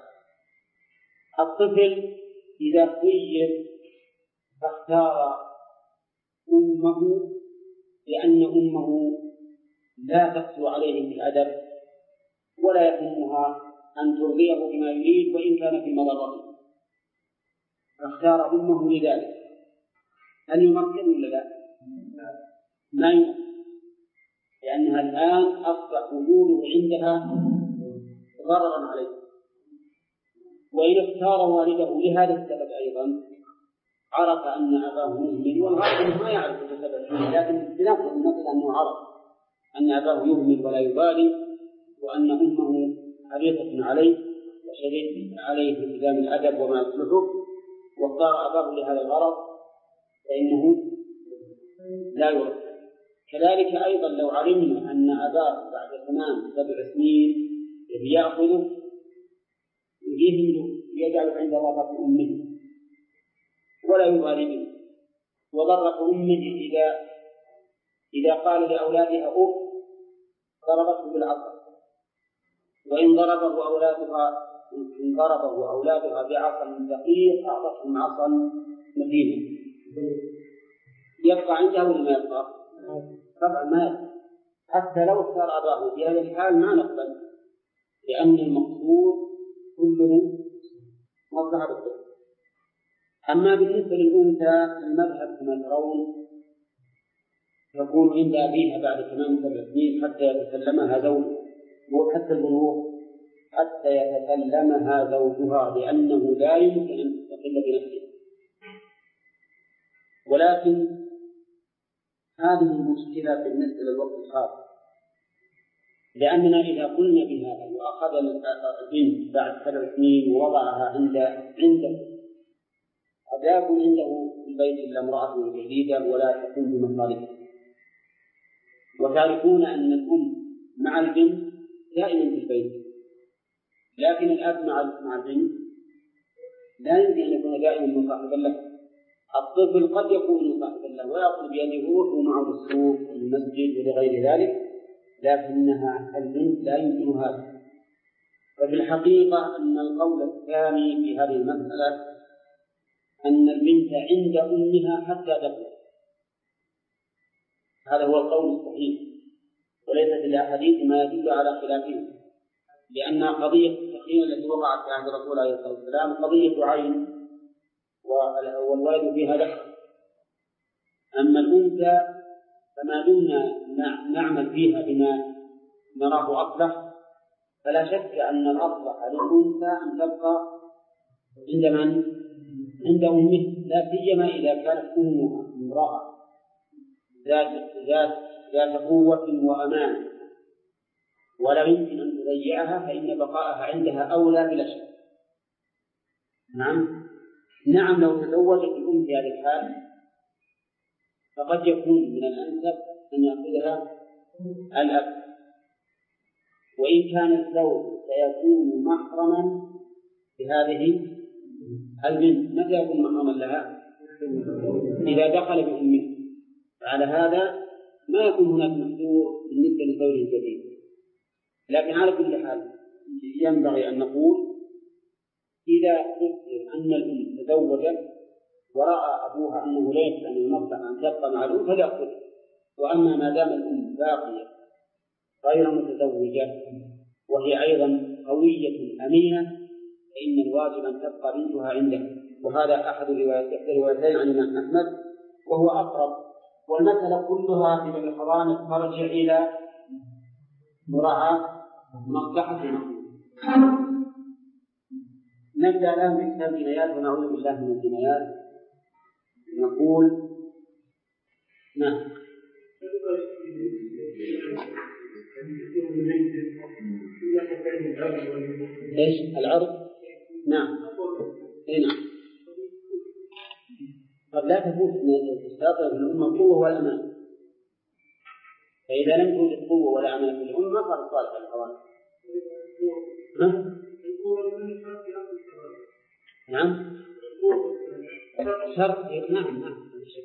الطفل إذا خير فاختار أمه لأن أمه لا تقسو عليه في الأدب ولا يهمها أن ترضيه بما يريد وإن كان في مضرته، فاختار أمه لذلك. هل يمكن ولا لا؟ ما يمكن، لأنها الآن أصبح وجوده عندها ضررا عليه. وإن اختار والده لهذا السبب أيضا عرف أن أباه مهمل، والغالب ما يعرف السبب، لكن بنفس المثل أنه عرف أن أباه يهمل ولا يبالي، وأن أمه حريصة عليه وشديد عليه في التزام الأدب وما يصلحه، واختار أباه لهذا الغرض فإنه لا يرد. كذلك أيضا لو علمنا أن أباه بعد تمام 7 سنين يأخذه يجيه منه يجعل عند ضرة أمه ولا يبالي به، وضرة أمه إذا قال لأولادها أف ضربته بالعصا، وإن ضربه أولادها بعصا دقيق أعطتهم عصا متينا. يبقى عنده ولا ما يبقى؟ طبعا ما يبقى، حتى لو اختار أباه في هذه الحال ما نقبل، لأن المقصود كله مصلحة الطفل. أما بالنسبة للأنثى المذهب كما ترون تكون عند أبيها بعد تمام 7 سنين حتى يتسلمها زوجها، وحتى البلوغ حتى يتسلمها زوجها، لأنه لا يمكن أن تستقل بنفسها. ولكن هذه المشكلة بالنسبة للوقت الحاضر، لأننا إذا قلنا بهذا وأخذ البنت بعد 7 سنين ووضعها عنده، قد لا يكون عنده في البيت إلا امرأة جديدة ولا تكون بمصالحه، وتعرفون أن الأم مع البنت دائما في البيت، لكن الأب مع البنت لا يمكن أن يكون دائما مصاحبا له. الطفل قد يكون مصاحبا له ويأخذ بيده ومعه للسوق والمسجد ولغير ذلك، لكنها البنت لا يمكن هذا. ففي الحقيقة أن القول الثاني في هذه المسألة أن البنت عند أمها حتى تبلغ، هذا هو القول الصحيح، وليس في الأحاديث ما يدل على خلافه، لأن قضية التخيير التي وقعت في عهد الرسول عليه الصلاة والسلام قضية عين والولد فيها ذكر. أما الأنثى فما دمنا نعمل فيها بما نراه أصلح، فلا شك أن الأصلح للأنثى أن تبقى عند من؟ عند أمه، لا سيما إذا كانت أمها امرأة ذات قوة وأمان ولا يمكن أن تضيعها، فإن بقاءها عندها أولى بلا شك. نعم لو تزوجت الأم في هذه الحال فقد يكون من الأنسب أن يأخذها الأب، وإن كان الزوج سيكون محرما لهذه البنت. متى يكون محرما لها؟ إذا دخل بأمه، فعلى هذا ما يكون هناك محذور بالنسبة لزوجه الجديد. لكن على كل حال ينبغي أن نقول إذا قدر أن الأم تزوجت ورأى أبوها أنه لا يمكن أن المصلحة أن تبقى مع الأم فليأخذ. وأما ما دام الأم باقية غير متزوجة وهي أيضا قوية أمينة فإن الواجب أن تبقى بنتها عنده، وهذا أحد الروايتين عن الإمام أحمد وهو أقرب. والمسألة كلها في الحضانة ترجع إلى مراعاة مصلحة المخلوق. نبدأ الآن بكتاب الجنايات ونعوذ بالله من الجنايات. نقول نعم ايش العرض؟ نعم نعم. قد لا تفوت تستطيع في الأمة القوة والأمان، فإذا لم توجد قوة ولا أمان في الأمة فقد صالح الحوادث. نعم شرط. نعم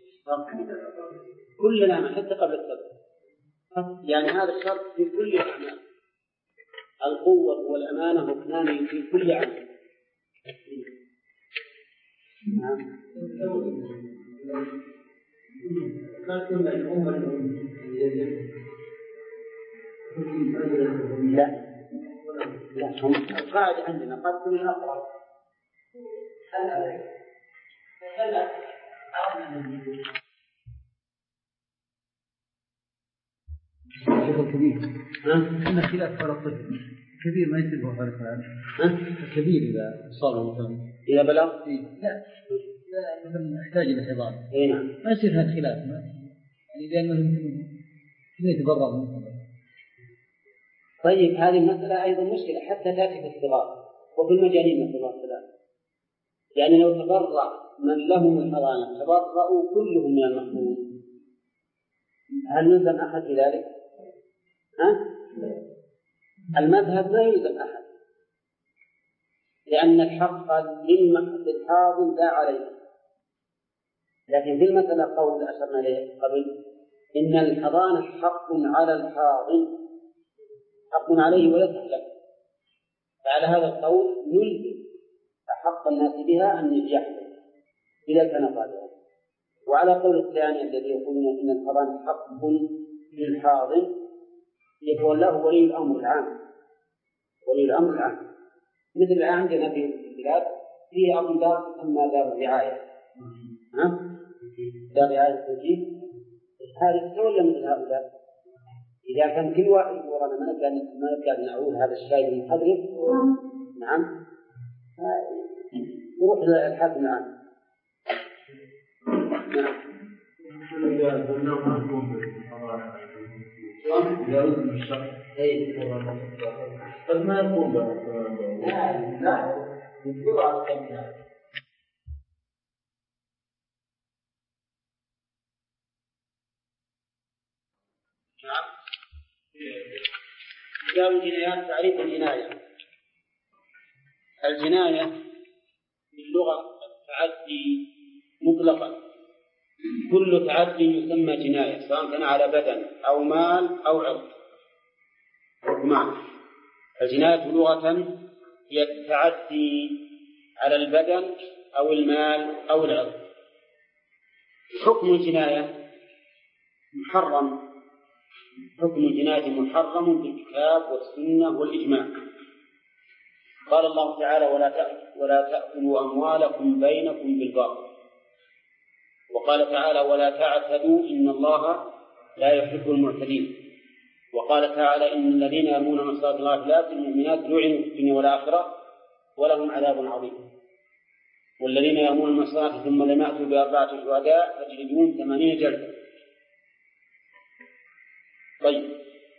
كل الأعمال حتى قبل الصدق، يعني هذا الشرط في كل الأعمال، القوة والأمانة ركنان في كل عمل. نعم لا القاعدة عندنا قد تكون أقرب. الشيخ الكبير إن الخلاف على الطفل الكبير ما يصير هذا الكلام. الكبير إذا صار مثلا إذا بلغ لا مثلا يحتاج إلى حضانة ما يصير هذا الخلاف يعني لأنه يتضرر منه. طيب هذه المسألة أيضا مشكلة حتى تأتي في الصغار وفي المجانين مثل الله تعالى، يعني لو تبرع من لهم الحضانة تبرأوا كلهم من المحرومين، هل يلزم أحد بذلك؟ المذهب لا يلزم أحد، لأن الحق للحاضن لا عليه. لكن في المسألة قول أشرنا إليه قبل إن الحضانة حق على الحاضن، حق عليه وليس له، فعلى هذا القول يلزم أحق الناس بها أن يحضر إذا كان قادرا. وعلى قول الثاني الذي يقولون إن الحضانة حق للحاضن يتولاه ولي الأمر العام، ولي الأمر العام. مثل الآن عندنا في البلاد فيه أمر دار تسمى دار الرعاية، دار رعاية التوجيه هذا ولا مثل هؤلاء؟ إذا كان كل واحد يقول أنا ما نقدر نعود هذا الشاي المحرم، نعم، يروح للحاكم العام. قد ما يكون لا يقول على الكلمة. نعم. كتاب الجنايات. تعريف الجناية. الجناية في اللغة التعدي مطلقا، كل تعدي يسمى جناية سواء كان على بدن أو مال أو عرض. معنى الجناية لغة هي التعدي على البدن أو المال أو العرض. حكم الجناية محرم، حكم الجناية محرم بالكتاب والسنة والإجماع. قال الله تعالى ولا تأكلوا أموالكم بينكم بالباطل، وقال تعالى ولا تعتدوا إن الله لا يحب المعتدين، وقال تعالى إن الذين يرمون محصنات الغافلات المؤمنات لعنوا في الدنيا والآخرة ولهم عذاب عظيم، والذين يرمون المحصنات ثم لم يأتوا بأربعة شهداء فاجلدوهم 80 جلدة. طيب،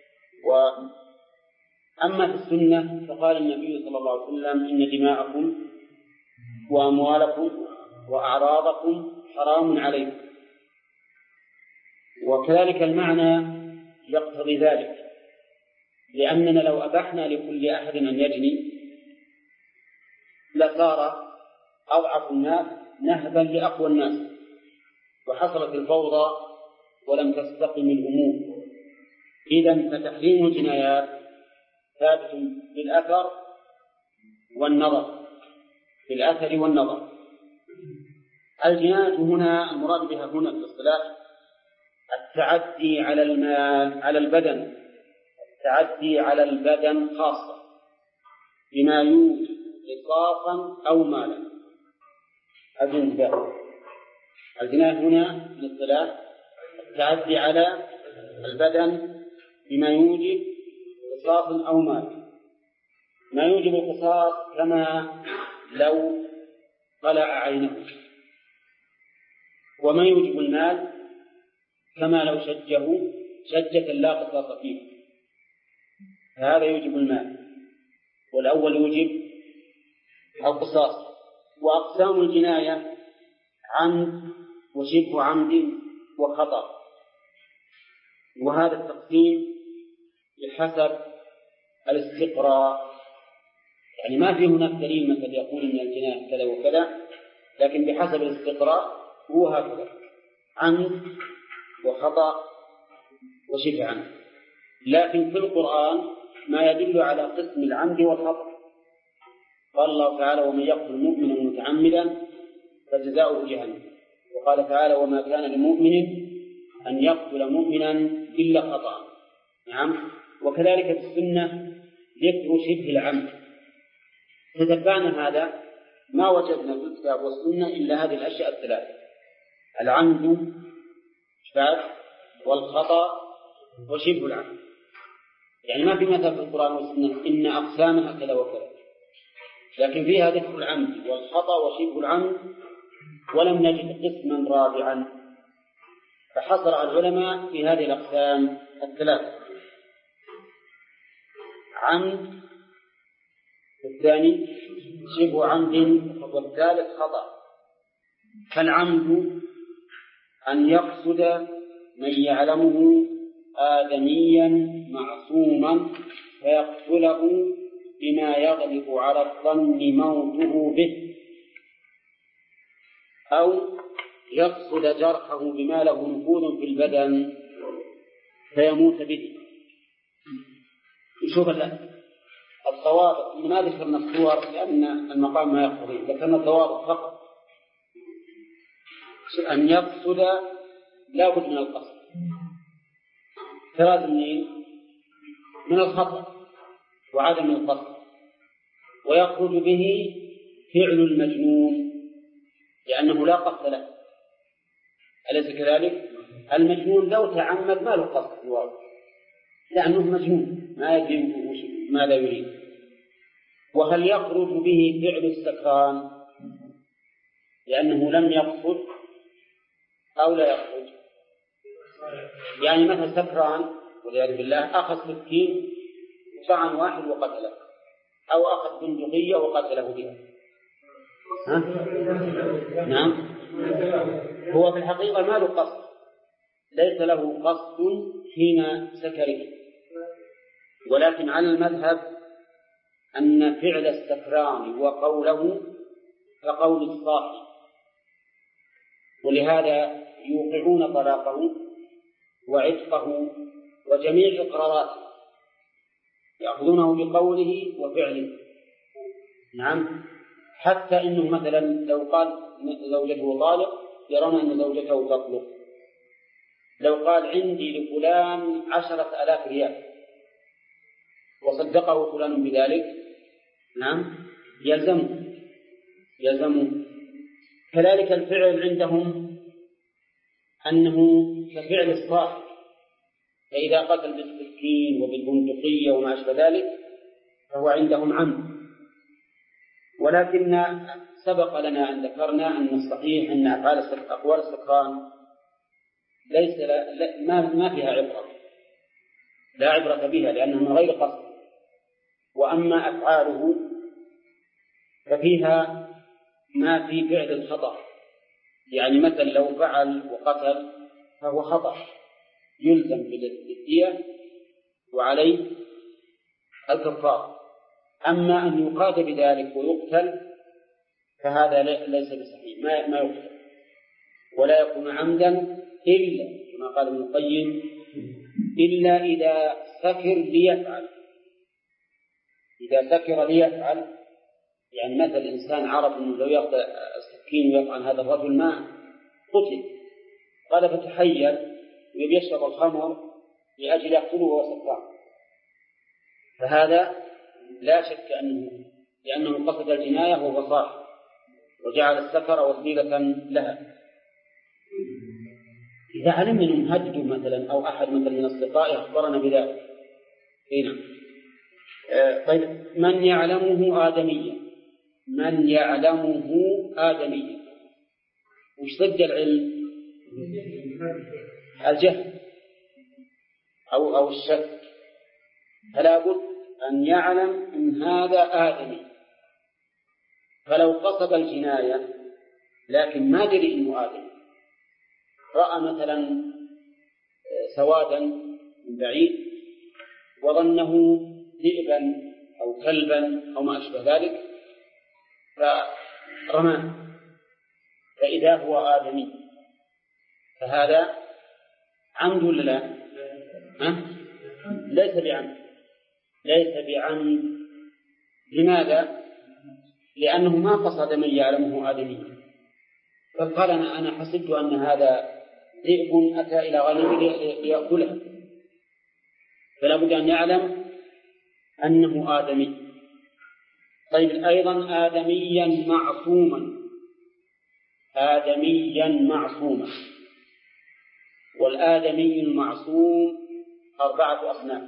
وأما في السنة فقال النبي صلى الله عليه وسلم إن دماءكم وأموالكم وأعراضكم حرام عليكم، وكذلك المعنى يقتضي ذلك، لأننا لو أبحنا لكل أحد أن يجني لصار أضعف الناس نهبا لأقوى الناس، وحصلت الفوضى ولم تستقم الأمور. إذن فتحريم الجنايات ثابت بالأثر والنظر، بالأثر والنظر. الجناية هنا المراد بها هنا في الاصطلاح التعدي على المال على البدن، التعدي على البدن خاصة بما يوجب قصاصا أو مالا. هذا انتباه. الجناية هنا في الاصطلاح التعدي على البدن بما يوجب قصاصا أو مالا. ما يوجب القصاص كما لو قلع عينه، وما يوجب المال كما لو شجه شجة لا قصاص فيه، هذا يوجب المال، والأول يوجب القصاص. وأقسام الجناية عمد وشبه عمد وخطأ، وهذا التقسيم بحسب الاستقراء، يعني ما في هناك دليل مثل يقول إن الجناية كذا وكذا، لكن بحسب الاستقراء هو هكذا: عمد وخطأ وشبه عمد. لكن في القرآن ما يدل على قسم العمد والخطأ. قال الله تعالى ومن يقتل مؤمنا متعمدا فجزاؤه جهنم، وقال تعالى وما كان لمؤمن أن يقتل مؤمنا إلا خطأ. نعم. وكذلك في السنة ذكر شبه العمد. تتبعنا هذا ما وجدنا في الكتاب والسنة إلا هذه الأشياء الثلاثة: العمد والخطأ وشبه العمد. يعني ما في مثل في القرآن والسنة إن أقسامها كذا وكذا، لكن فيها ذكر العمد والخطأ وشبه العمد، ولم نجد قسما رابعا، فحصر العلماء في هذه الأقسام الثلاثة: عمد، الثاني شبه عمد، والثالث خطأ. فالعمد أن يقصد من يعلمه آدميا معصوما فيقتله بما يغلب على الظن موته به، أو يقصد جرحه بما له نفوذ في البدن فيموت به. شوف الضوابط، ما ذكرنا الصور لأن المقام ما يقتضي، ذكرنا الضوابط فقط. أن يقصد لا بد من القصد، فلازم من الخطأ وعدم القصد، ويخرج به فعل المجنون لأنه لا قصد له، أليس كذلك؟ المجنون لو تعمد ما له قصد في الواقع، لأنه مجنون ما يدري ماذا يريد. وهل يخرج به فعل السكران لأنه لم يقصد أو لا يخرج؟ يعني مثل سكران والعياذ بالله أخذ سكين وطعن واحد وقتله، أو أخذ بندقية وقتله بها. نعم، هو في الحقيقة ما له قصد، ليس له قصد حين سكره، ولكن على المذهب أن فعل السكران وقوله كقول الصاحي، ولهذا يوقعون طلاقه وعتقه وجميع إقراراته، يأخذونه بقوله وفعله. نعم، حتى إنه مثلا لو قال زوجته طالق يرون أن زوجته تطلق. لو قال عندي لفلان 10,000 ريال وصدقه فلان بذلك، نعم، يلزمه. كذلك الفعل عندهم أنه كفعل الصاحب، فإذا قتل بالسكين وبالبندقية وما أشبه ذلك فهو عندهم عمد. ولكن سبق لنا أن ذكرنا أن الصحيح أن أقوال السكران ليس ما فيها عبرة، لا عبرة بها لأنها غير قصد. وأما أفعاله ففيها ما في فعل الخطأ، يعني مثلا لو فعل وقتل فهو خطأ يلزم بالدية وعليه الكفارة. أما أن يقاد بذلك ويقتل فهذا ليس بصحيح، ما يقتل ولا يكون عمدا إلا كما قال ابن القيم إلا إذا سكر ليفعل. إذا سكر ليفعل يعني مثل الإنسان عرف أنه لو يأخذ السكين ويطعن هذا الرجل ما قتل، قال فتحير ويشرب الخمر لأجل يقتله وهو سكران، فهذا لا شك لأنه قصد الجناية وهو صاحب وجعل السكر وسيلة لها. إذا علم منهم هدد مثلا أو أحد مثلا من أصدقائه أخبرنا بذلك. هنا طيب، من يعلمه آدميا وش ضد العلم؟ الجهل أو الشك، فلا بد أن يعلم أن هذا آدمي. فلو قصد الجناية لكن ما دري أنه آدمي، رأى مثلا سوادا من بعيد وظنه ذئبا أو كلبا أو ما أشبه ذلك فرماه، فإذا هو آدمي فهذا عمد ولا لا؟ ليس بعمد. لماذا؟ لأنه ما قصد من يعلمه آدمي، فقال أنا حسبت أن هذا ذئب أتى إلى غنم ليأكلها، فلا بد أن يعلم أنه آدمي. طيب، أيضا آدميا معصوما. والآدمي المعصوم 4 أصناف،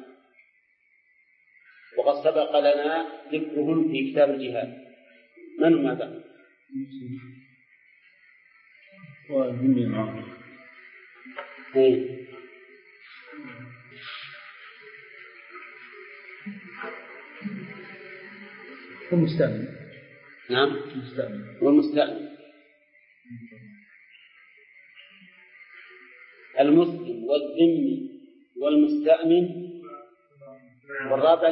وقد سبق لنا ذكرهم في كتاب الجهاد. من هم هذا؟ المستأمن. نعم، والمستأمن. المسلم والذمي والمستأمن، والرابع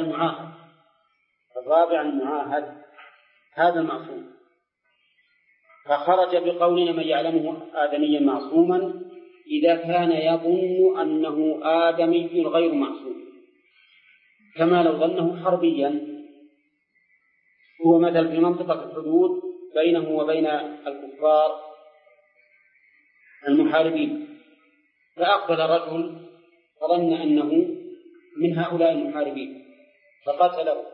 المعاهد. هذا المعصوم. فخرج بقولنا من يعلمه آدميا معصوما إذا كان يظن أنه آدمي غير معصوم، كما لو ظنه حربيا، هو مثل في منطقة الحدود بينه وبين الكفار المحاربين، فأقبل رجل فظن أنه من هؤلاء المحاربين فقتله،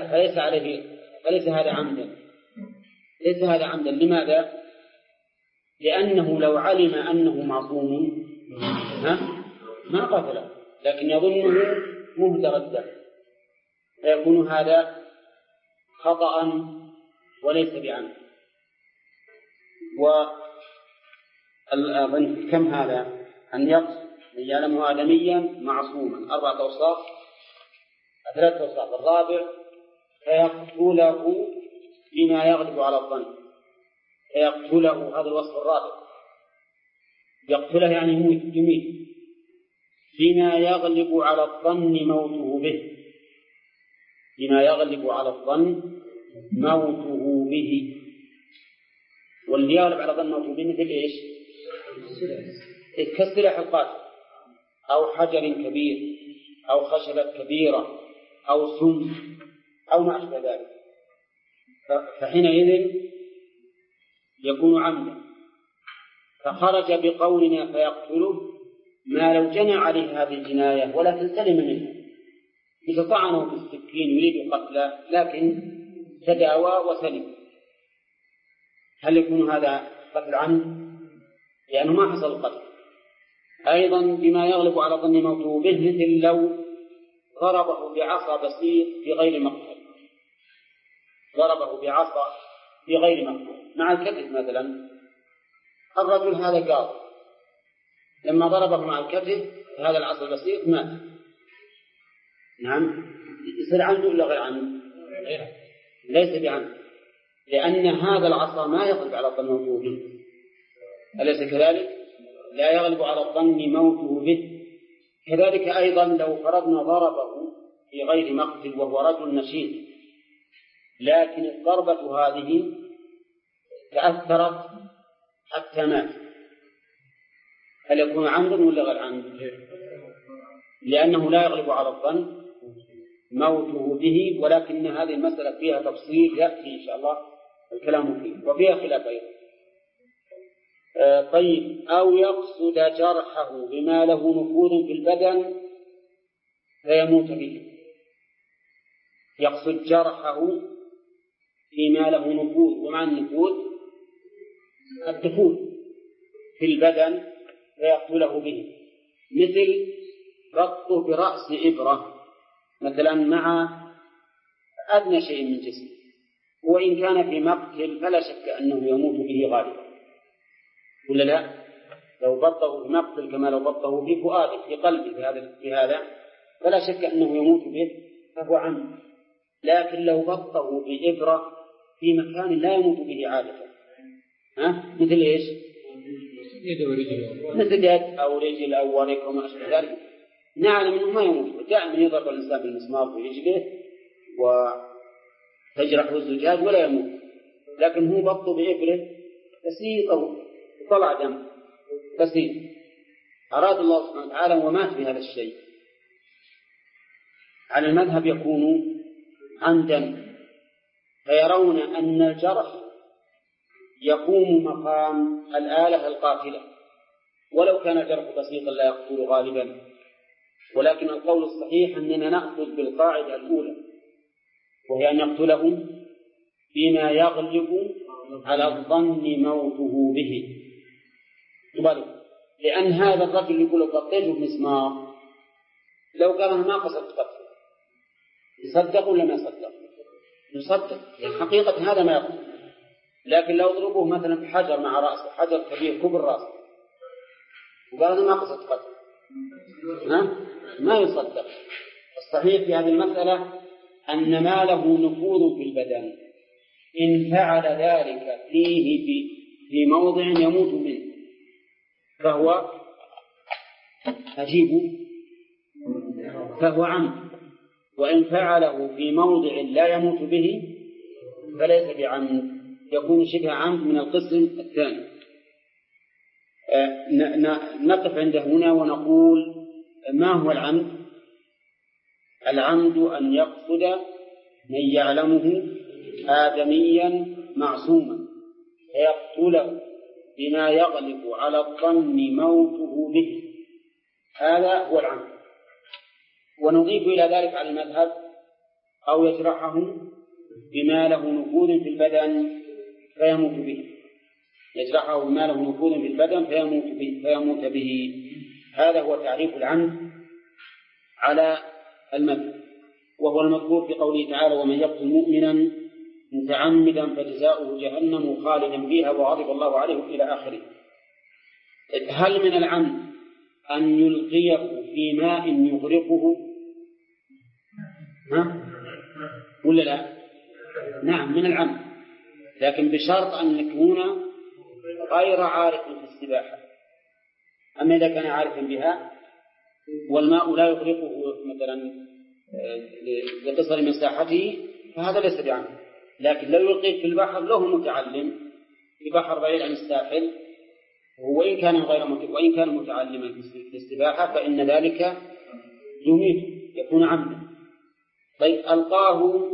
فليس هذا عمدا. لماذا؟ لأنه لو علم أنه معصوم ما قتله، لكن يظنه مهدر الدم، فيكون هذا خطأ وليس بعمد. كم هذا؟ أن يقصد من يعلمه آدميا معصوما 4 أوصاف 3 أوصاف. الرابع فيقتله بما يغلب على الظن. فيقتله هذا الوصف الرابع، يقتله يعني يميت بما يغلب على الظن موته به، بما يغلب على الظن موته به. واللي يغلب على الظن موته به مثل إيش؟ كالسلاح القاتل أو حجر كبير أو خشبة كبيرة أو سم أو ما أشبه ذلك، فحينئذ يكون عمدا. فخرج بقولنا فيقتله ما لو جنى عليه هذه الجناية ولكن سلم منها، مثل طعنه بالسكين يريد قتله لكن تداوى وسلم، هل يكون هذا قتل عمد؟ لأنه ما حصل القتل. أيضا بما يغلب على ظن موته به، مثل لو ضربه بعصا بسيط في غير مقتل، ضربه بعصا في غير مقتل مع الكتف مثلا. الرجل هذا قاضي، لما ضربه مع الكتف هذا العصا البسيط مات. نعم، يصير عنده ولا غير عنده؟ ليس بعمد، لأن هذا العصا ما يغلب على الظن موته به، أليس كذلك؟ لا يغلب على الظن موته به. كذلك أيضا لو فرضنا ضربه في غير مقتل وهو رجل نشيط، لكن الضربة هذه تأثرت حتى مات، هل يكون عمدا ولا غير عمد؟ لأنه لا يغلب على الظن موته به، ولكن هذه المسألة فيها تفصيل يأتي إن شاء الله الكلام فيه، وفيها خلاف أيضا. طيب، أو يقصد جرحه بما له نفوذ في البدن فيموت به. يقصد جرحه بما له نفوذ، ومع النفوذ الدخول في البدن فيقتله به، مثل ربطه برأس إبرة مثلا مع أدنى شيء من جسمه، وإن كان في مقتل فلا شك أنه يموت به غالبا، ولا لا؟ لو بطه في مقتل كما لو بطه في فؤاده في قلبه في هذا فلا شك أنه يموت به، فهو عمد. لكن لو بطه بإبرة في مكان لا يموت به عادة، مثل إيش؟ مثل يد أو رجل أو ورك أو ما أشبه ذلك، نعلم أنه ما يموت. دائما يضرب الإنسان بالمسمار في رجله وتجرحه الزجاج ولا يموت، لكن هو بطه بإبرة بسيطة طلع دم بسيط، أراد الله سبحانه وتعالى ومات بهذا الشيء. على المذهب يكون عمدا، فيرون أن الجرح يقوم مقام الآلة القاتلة، ولو كان الجرح بسيطا لا يقتل غالبا. ولكن القول الصحيح أننا نأخذ بالقاعدة الأولى، وهي أن يقتله بما يغلب على الظن موته به. لأن هذا الرجل يقول قطعته بمسمار، لو قال ما قصدت قتله يصدق ولا ما يصدق؟ يصدق، يعني حقيقة هذا ما يقصد. لكن لو ضربوه مثلا بحجر مع رأسه، حجر كبير كبر رأسه، وقال أنا ما قصدت قتله، ما يصدق. الصحيح في هذه المسألة أن ما له نفوذ في البدن إن فعل ذلك فيه في موضع يموت منه فهو عمد، وإن فعله في موضع لا يموت به فليس بعمد، يكون شبه عمد من القسم الثاني. نقف عند هنا ونقول ما هو العمد؟ العمد أن يقصد من يعلمه آدميا معصوما فيقتله بما يغلب على الظن موته به، هذا هو العمد. ونضيف إلى ذلك على المذهب أو يجرحه بما له نفوذ في البدن فيموت به، يجرحه ما له نفوذ في البدن فيموت به. هذا هو تعريف العمد على المذهب، وهو المذكور في قوله تعالى: ومن يقتل مؤمنا متعمدا فجزاؤه جهنم خالدا فيها وغضب الله عليه إلى آخره. هل من العمد أن يلقيه في ماء يغرقه؟ ولا لا؟ نعم من العمد، لكن بشرط أن يكون غير عارف في السباحة. أما إذا كان عارفا بها والماء لا يغرقه مثلا لقصر مساحته فهذا ليس بعمد. لكن لو يلقيه في البحر له متعلم في بحر بعيد عن الساحل وإن كان متعلما في السباحة فإن ذلك يميت يكون عمدا. طيب ألقاه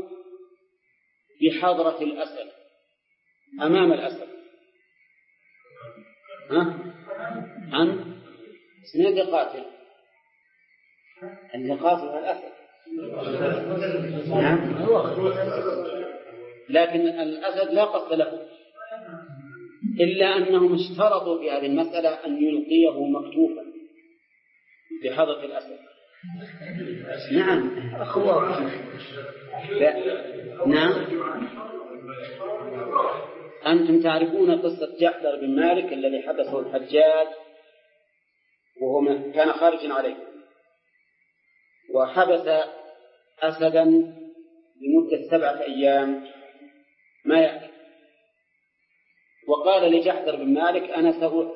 بحضرة الأسد أمام الأسد عن سند قاتل اللي قاتل الأسد نعم. لكن الأسد لا قصد له إلا أنهم اشترطوا في هذه المسألة أن يلقيه مكتوفا بحضرة الأسد. نعم نعم. أنتم تعرفون قصة جعفر بن مالك الذي حبسه الحجاج وهو كان خارجا عليه، وحبس أسدا لمدة 7 أيام ما يأكل، وقال لجعفر بن مالك: أنا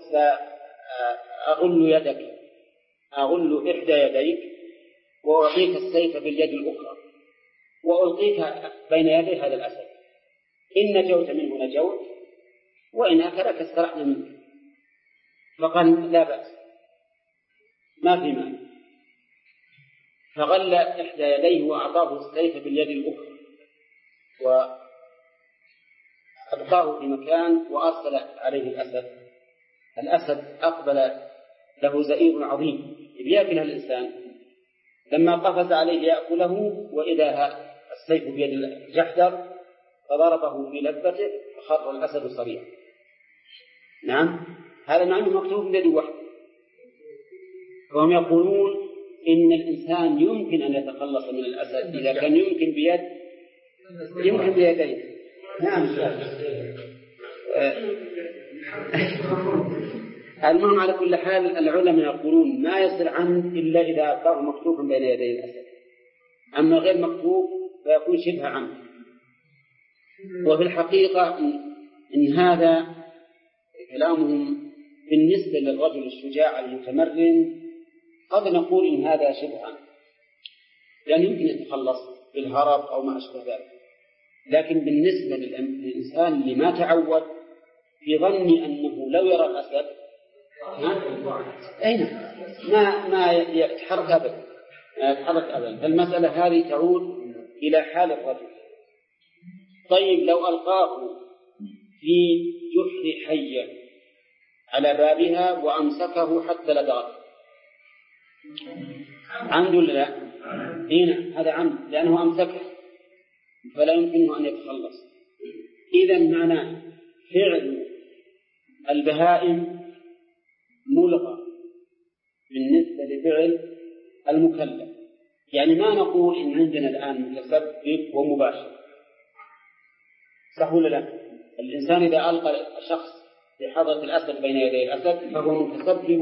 أغل إحدى يديك وأعطيك السيف باليد الأخرى وألقيك بين يدي هذا الأسد، إن نجوت منه نجوت وإن أكلك استرحنا منك. فقال: لا بأس ما في مانع. فغل إحدى يديه وأعطاه السيف باليد الأخرى وأبقاه في مكان وأرسل عليه الأسد أقبل له زئير عظيم يأكلها الإنسان، لما قفز عليه يأكله وإذا السيف بيد جحدر فضربه في لبته فخر الأسد صريعا. نعم هذا معنى مكتوب بيد واحد. فهم يقولون إن الإنسان يمكن أن يتخلص من الأسد إذا كان يمكن بيديه. نعم المهم على كل حال العلماء يقولون ما يصير عمد إلا إذا ألقاه مكتوبا بين يدي الأسد، أما غير مكتوب فيكون شبه عمد. وفي الحقيقة إن هذا كلامهم بالنسبة للرجل الشجاع المتمرن قد نقول إن هذا شبه عمد، يعني يمكن يتخلص بالهرب أو ما أشبه ذلك. لكن بالنسبة للإنسان اللي ما تعود في ظني أنه لو يرى الأسد أين ما يتحرك أبدا. فالمسألة هذه تعود إلى حال الرجل. طيب لو ألقاه في جحر حية على بابها وأمسكه حتى لدغته عمد ولا لا؟ هنا هذا عمد لأنه أمسكه فلا يمكنه أن يتخلص. إذن معناه فعل البهائم ملغى بالنسبة لفعل المكلف. يعني ما نقول إن عندنا الآن متسبب ومباشر، صح ولا لا؟ الإنسان إذا ألقى شخص في حضرة الأسد بين يدي الأسد فهو متسبب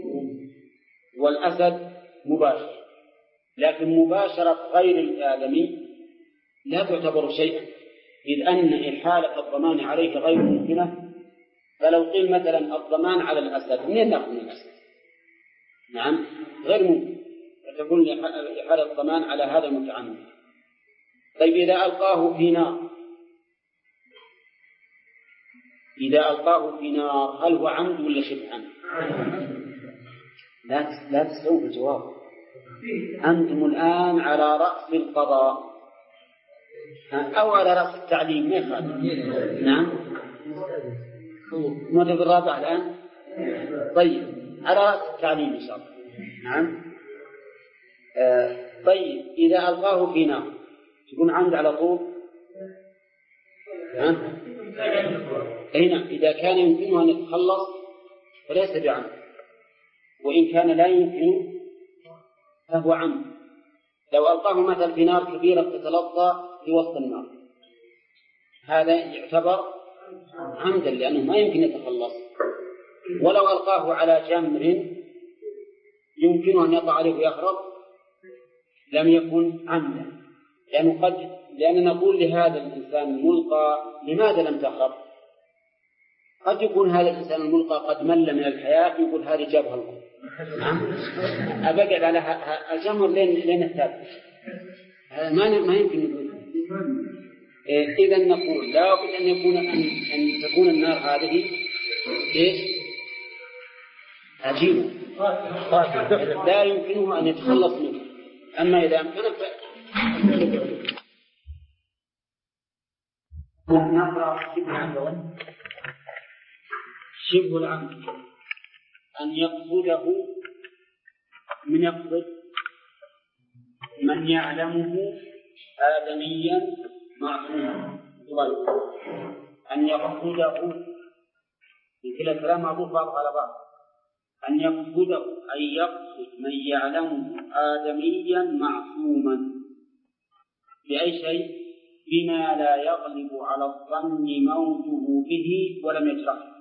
والأسد مباشر، لكن مباشرة غير الآدمي لا تعتبر شيئا، إذ أن إحالة الضمان عليه غير ممكنة. فلو قيل مثلا الضمان على الأسد منين نأخذ من الأسد؟ نعم غير ممكن، فتكون إحالة الضمان على هذا المتعمد. طيب إذا ألقاه في نار هل هو عمد ولا شبه عمد؟ لا تستوعبوا الجواب. أنتم الآن على رأس القضاء أو على رأس التعليم ما يخالف. نعم ماذا بالرابع الآن؟ طيب على رأس التعليم إن شاء الله. نعم طيب إذا ألقاه في نار تكون عمد على طول؟ هنا إذا كان يمكنه أن يتخلص فليس بعمد، وإن كان لا يمكن فهو عمد. لو ألقاه مثلا في نار كبيرة تتلظى في وسط النار هذا يعتبر عمدا لأنه ما يمكن يتخلص. ولو ألقاه على جمر يمكن أن يقع عليه ويهرب لم يكن عمدا، لأننا نقول لهذا الإنسان الملقى لماذا لم تهرب؟ قد يكون هذا الإنسان الملقى قد مل من الحياة يقول هذه جابها الله أبقعد على الجمر لين الثالث، هذا ما يمكن نقول. إذا نقول لا بد أن تكون النار هذه إيش؟ عجيبة لا يمكنه أن يتخلص منه. أما إذا أمكنه نقرأ شبه العمد أن يقصده من يقصد من يعلمه آدميا معصوما، أن يقصده في كلا الكلام معروف بعض على بعض. أن يقصده أي يقصد من يعلمه آدميا معصوما بأي شيء؟ بما لا يغلب على الظن موته به ولم يجرحه.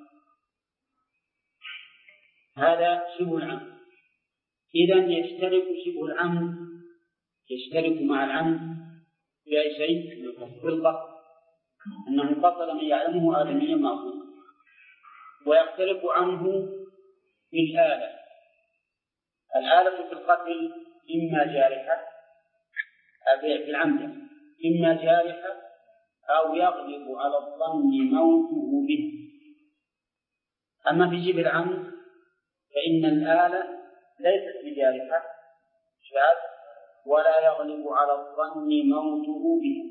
هذا شبه العمد. إذن يشترك شبه العمد يشترك مع العمد بأي شيء؟ في القصد، أنه قصد من يعلمه آدميا معصوما. ويختلف عنه في الآلة. الآلة في القتل إما جارحة في العمد إما جارحة أو يغلب على الظن موته به. أما في شبه العمد فإن الآلة ليست بجارحة شاذ ولا يغلب على الظن موته به.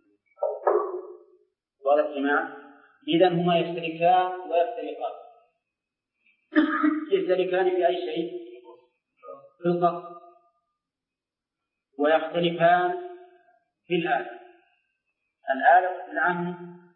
واضح جماعة؟ إذن هما يشتركان ويختلفان. يشتركان في أي شيء؟ في القصد. ويختلفان في الآلة. الآلة في العمد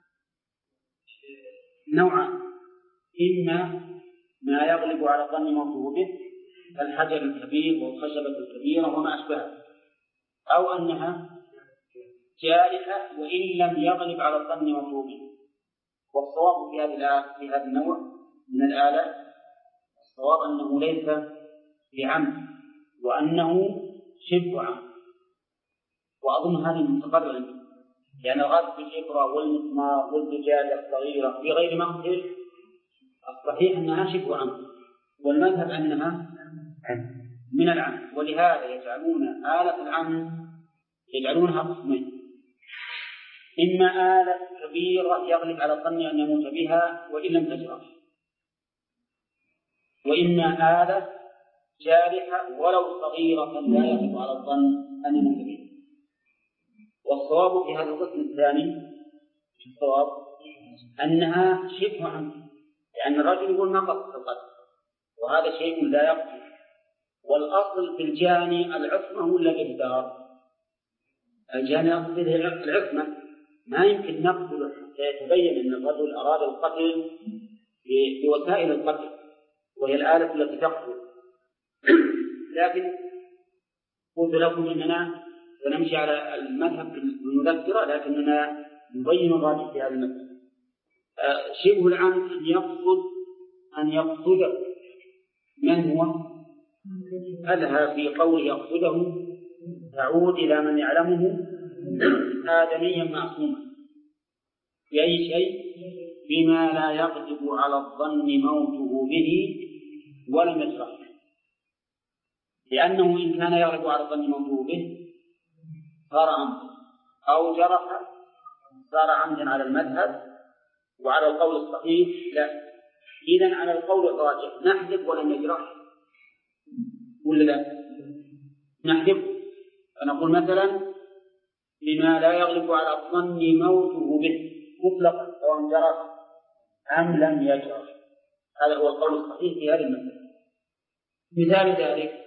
نوعان: إما ما يغلب على الظن موته به الحجر الكبير والخشبة الكبيرة وما أشبهها، أو أنها جارحة وإن لم يغلب على الظن موته به. والصواب في هذا النوع من الآلة الصواب أنه ليس بعمد وأنه شبه عمد. وأظن هذه المتقرر عندي، يعني الغاز بالإبرة والمسمار والزجاجة الصغيرة في غير مقتل الصحيح أنها شبه عمد، والمذهب أنها من العمد. ولهذا يجعلون آلة العمد يجعلونها قسمين: إما آلة كبيرة يغلب على الظن أن يموت بها وإن لم تجرح، وإما آلة جارحة ولو صغيرة لا يغلب على الظن أن يموت بها. والصواب في هذا القسم الثاني الصواب أنها شبه عمد، لأن الرجل يقول ما قصد القتل وهذا شيء لا يقتل. والأصل في الجاني العصمة ولا الإهدار؟ الجاني أصل فيه العصمة، ما يمكن نقتله حتى يتبين أن الرجل أراد القتل بوسائل القتل وهي الآلة التي تقتل. لكن قلت لكم أننا سنمشي على المذهب المذكرة لكننا نبين الراجح في هذا المذهب. شبه العمد أن يقصده من هو؟ ألها في قول يقصده تعود إلى من يعلمه آدميا معصوما بأي شيء؟ بما لا يغلب على الظن موته به ولم يجرح، لأنه إن كان يغلب على الظن موته به صار عمدا، أو جرح صار عمدا على المذهب. وعلى القول الصحيح لا. إذن على القول الراجح نحذف ولم يجرح ولا لا؟ نحذف فنقول مثلا بما لا يغلب على الظن موته به مطلقا سواء جرح أم لم يجرح. هذا هو القول الصحيح في هذه المسألة. مثال ذلك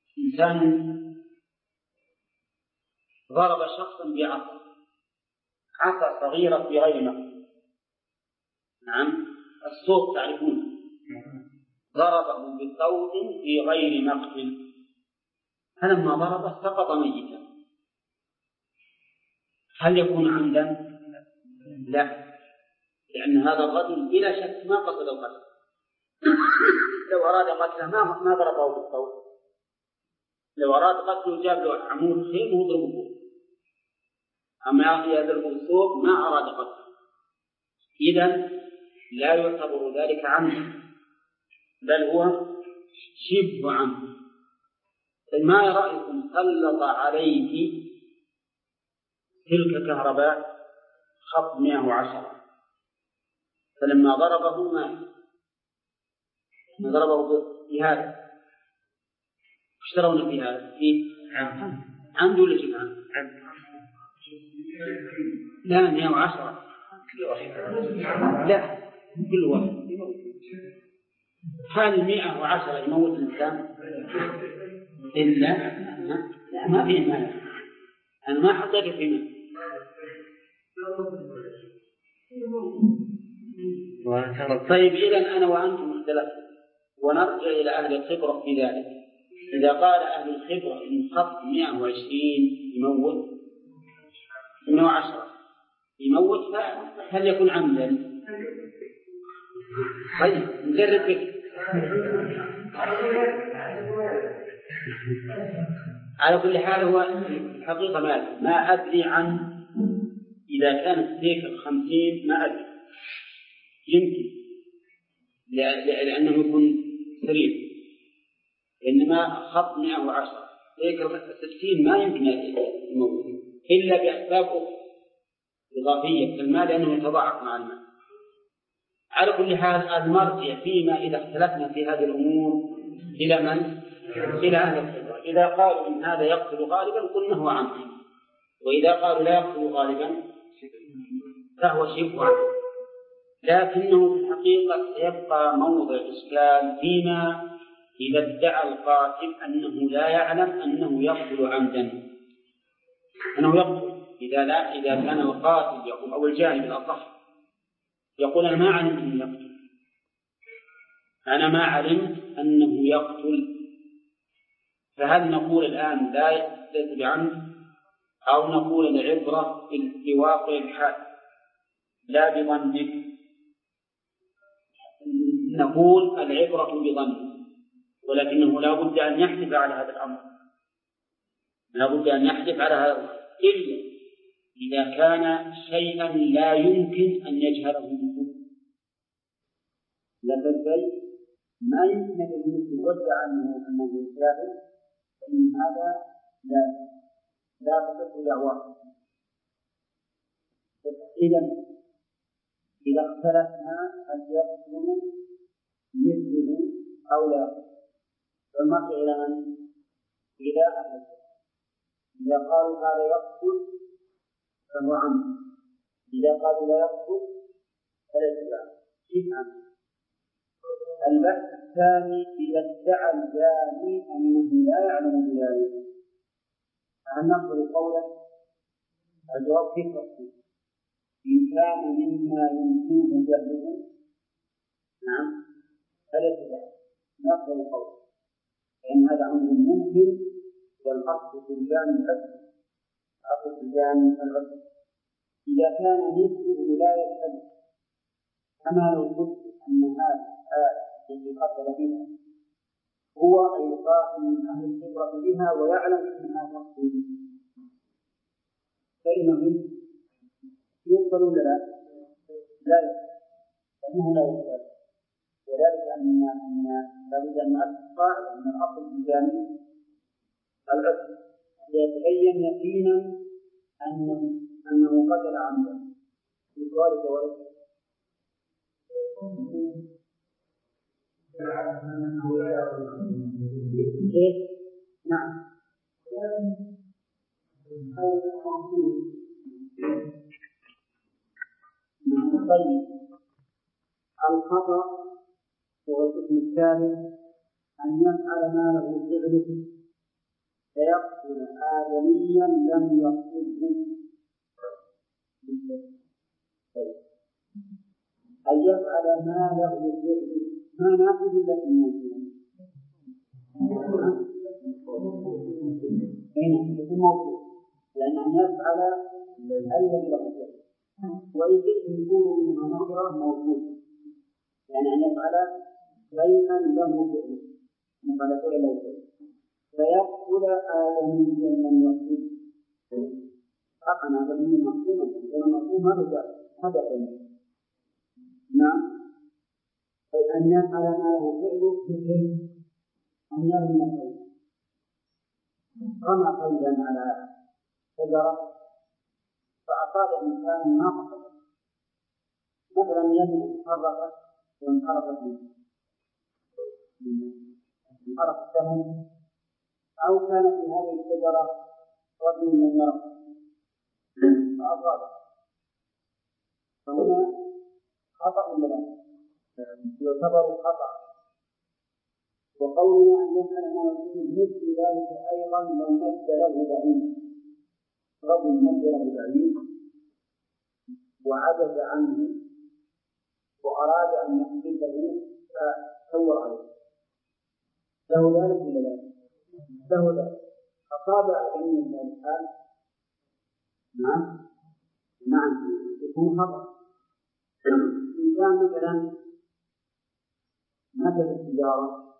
إنسان ضرب شخصا بعصا عصا صغيرة في غير مقتل. نعم، الصوت تعرفون، ضربه بصوت في غير مقتل، فلما ضربه سقط ميتا. هل يكون عمدا؟ لا، لأن هذا الرجل بلا شك ما قصد القتل. لو أراد قتله ما ضربه بالصوت، لو أراد قتله جاب له عمود خيم وضربه، أما يضرب بالصوت ما أراد قتله، إذن لا يعتبر ذلك عمدا، بل هو شبه عمد. ما رأيكم سلط عليه تلك كهرباء خط 110، فلما ضربه مات، ضربه بهذا، اشترون في هذا فيه عمد ولا شبه عمد؟ لا 110 لا كل واحد. هل 110 يموت الإنسان إلا لا ما فيه مانع، أنا ما حطيت في مانع. طيب إذن أنا وأنتم اختلفنا، ونرجع إلى أهل الخبرة في ذلك. إذا قال أهل الخبرة إن خط 120 يموت 110 يموت، هل يكون عمدا؟ طيب نجرب به. على كل حال هو الحقيقة ما أدري عن إذا كان السيف 50 ما أدري، يمكن لأنه يكون سريع، إنما خط 110 سيف 60 ما يمكن يموت إلا بأسباب إضافية كالماء لأنه يتضاعف مع الماء. على كل حال المرجع فيما إذا اختلفنا في هذه الأمور إلى من؟ إلى أهل الخبرة. إذا قالوا إن هذا يقتل غالبا قلنا هو عمد، وإذا قالوا لا يقتل غالبا فهو شبه عمد. لكنه في الحقيقة سيبقى موضع إشكال فيما إذا ادعى القاتل أنه لا يعلم أنه يقتل عمدا، أنه يقتل إذا كان القاتل أو الجانب الأصح يقول أنا ما علمت أنه يقتل، أنا ما علمت أنه يقتل، فهل نقول الآن لا يقتل بعمد، أو نقول العبرة في واقع الحال لا بظنه؟ نقول العبرة بظنه، ولكنه لا بد أن يحلف على هذا الأمر، لا بد أن يحلف على هذا الأمر إلا إذا كان شيئا لا يمكن أن يجهله بالكل. لأن الشيء ما يمكن أن يوزع أنه يجهله، فإن هذا لا تصح دعواه. إذا اختلفنا هل يقتل مثله أو لا، فالمرجع إلى من؟ إلى أهل. إذا قالوا هذا يقتل فهو عمد، إذا قالوا لا يقتل فليس بعمد، شبه عمد. البحث الثاني إذا ادعى الجاني أنه لا يعلم بذلك، هل نقبل قوله؟ الجواب في التفصيل، إن كان مما يمكنه جهله نعم فليس بعمد، نقبل قوله، لأن هذا أمر ممكن، والأصل في الجاني الأسفل، أصل في الجاني الأسفل. إذا كان مثله لا يختلف، كما لو قلت أن هذا الذي قتل بها هو أي قاتل من أهل الخبرة بها ويعلم أنها تقتل، فإنه يقبل ولا لا؟ لا يقبل، فإنه لا يقبل، وذلك أن لابد أن أتقى أن الأصل في الجانب الأصل يتبين يقينا أنه قتل عمدا في ذلك ولد. نعم. طيب الخطأ هو القسم الثالث، أن يفعل ما له فعله فيقتل آدميا لم يقتله أن يفعل ما له فعل ما نافذ لكن موجود هنا يكون موجود لأن أن يفعل الذي له فعل ويجب يكون من نظرة موجود يعني أن يفعل شيئا له فعل يفعل فعل له فعل فيقتل آدميا لم يقتل حقا آدميا مقتولا لأن المقتول هذا فعل نعم أن يفعل ما له فعل مثل أن يرمي الخيل رمى خيلا على شجرة فأصاب إنسان ما قصد مثلا يده تحركت وانحرفت انحرف السهم أو كانت في هذه الشجرة رجل من المرض فأصابه فهنا خطأ ولا لا؟ يعتبر خطأ وقولنا أن يفعل ما يكون مثل ذلك أيضا لو مد له بعيد رجل مد له بعيد وعجز عنه وأراد أن يحدثه فسوى عليه له ذلك ولا لا؟ له ذلك أصاب أدمي من الحال نعم يكون خطأ إنسان مثلا مثل التجارة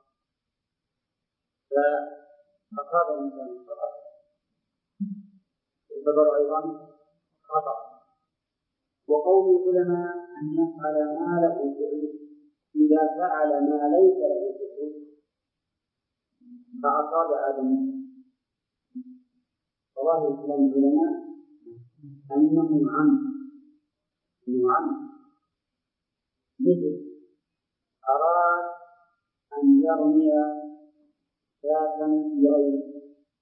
فأصاب الإنسان خطأ يعتبر أيضا خطأ وقول العلماء أن يفعل ما له فعل إذا فعل ما ليس له فعل فأصاب آدم والله الإسلام العلماء أنه عمد مثل أراد أن يرمي شاة في غيره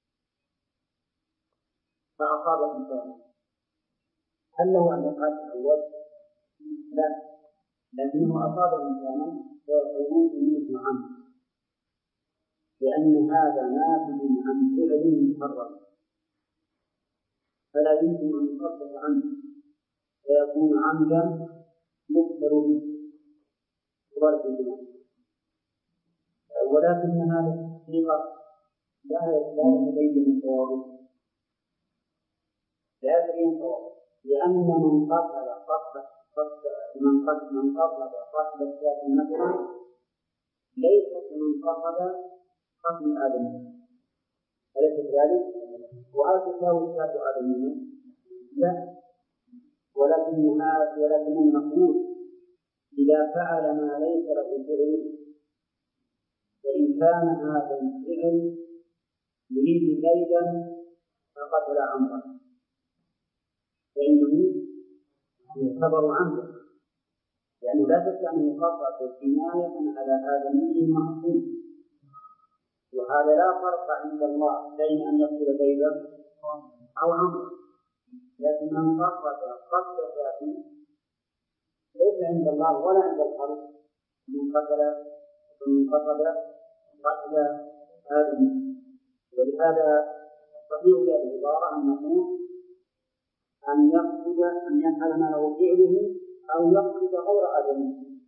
فأصاب إنسانا هل له أن يقال الأول؟ لا لكنه أصاب إنسانا فيقولون إنه عمد لأن هذا ناتج عن فعل محرم فلا يمكن أن يخفف عنه فيكون عمدا يقدر به وضرب الجنان ولكن هذا الحقيقة لا يتبين صوابه لأن من قتل الشاة مثلا ليس من قتل قتل آدم أليس كذلك؟ وهل تساوي الشاة آدمية؟ لا ولكن المقول إذا فعل ما ليس له فعل فإن كان هذا الفعل يريد زيدا فقتل عمرا فإنه يعتبر عمدا لأنه لا شك أنه خطأ كناية على آدمي معصوم وهذا لا فرق عند الله بين أن يقتل زيدا أو عمرا لكن من قتل ذاته ليس عند الله ولا عند الخلق من قتل قتل آدم ولهذا صحيح هذه العبارة أن نقول أن يفعل ما له فعله أو يقتل غير آدمي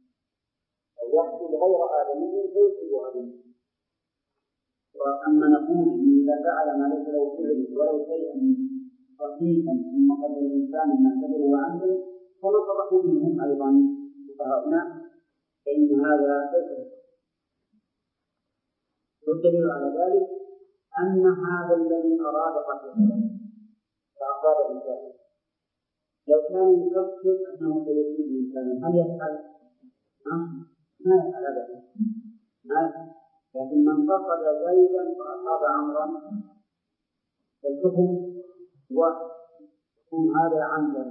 فيصيب آدمي وأما نقول إن إذا فعل ما ليس له فعل ولو شيئا خفيفا ثم قتل الإنسان ما كبر عنه فنصرح منهم أيضا فهؤلاء فإن هذا ليس والدليل على ذلك أن هذا الذي أراد قتله فأصاب الإنسان لو كان يفكر أنه سيصيب الإنسان هل يفعل؟ ما يفعل أبدا لكن من قتل زيدا فأصاب عمرا فالحكم هو هذا عمدا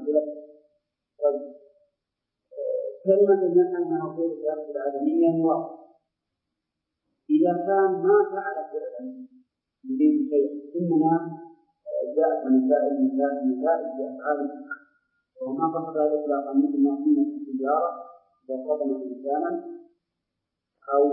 كلمة يفعل ما نقول في أصل الآدمية واضحة إذا كان ما فعل فعلا يريد شيء إنما جاءت مسائل بأفعال وما قصد إطلاقا مثل ما قلنا في التجارة إذا قتل إنسانا أو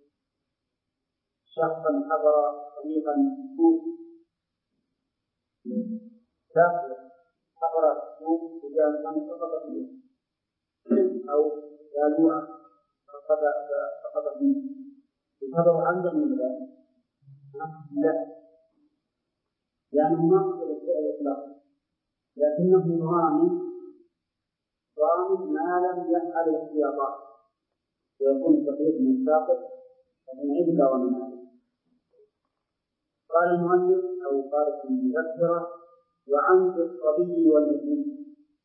شخصا حضر طريقا سوء حضر رأسه إذا كان سقط فيه أو جالوعة سقط فيه يعتبر عمدا من ذلك؟ لا، لأنه ما قصد الفعل إطلاقا، لكنه ضامن ما لم يفعل الاحتياطات، ويكون التقليد من الساقط فحينئذ لا ضامن عليه. قال المؤلف أو قال في المذكرة: وعمد الصبي والمجنون.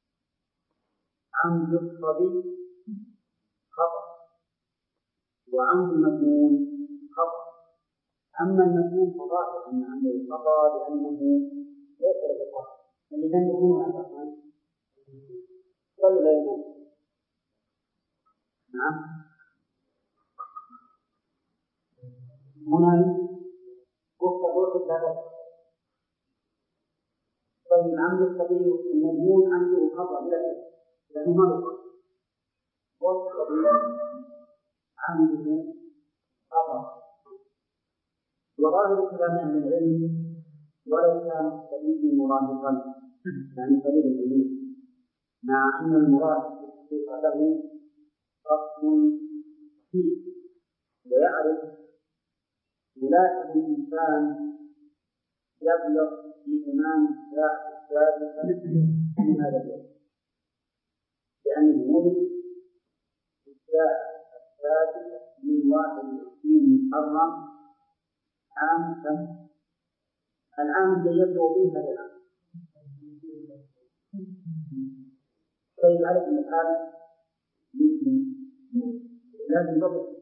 عمد الصبي خطأ، وعمد المجنون خطأ. أما المجنون فظاهر أن عمده خطأ لأنه ليس له قصد، فإذا يكون على الرحمن ولا ينام. نعم، هنا روح الثلاثة. طيب عمد الصبي المجنون عنده خطأ لأنه ما له قصد، والصبي عنده خطأ. وظاهر كلام أهل العلم: ولو كان الصبي مراهقا، يعني قريب الجنين، مع أن المراهق يحقق له قصد فيه ويعرف، يلاحظ الإنسان يبلغ في تمام الساعة السادسة من هذا اليوم، لأنه ولد في الساعة السادسة من 21 محرم عام كم؟ العام الذي يبلغ به هذا العام. طيب على كل حال لازم نضبط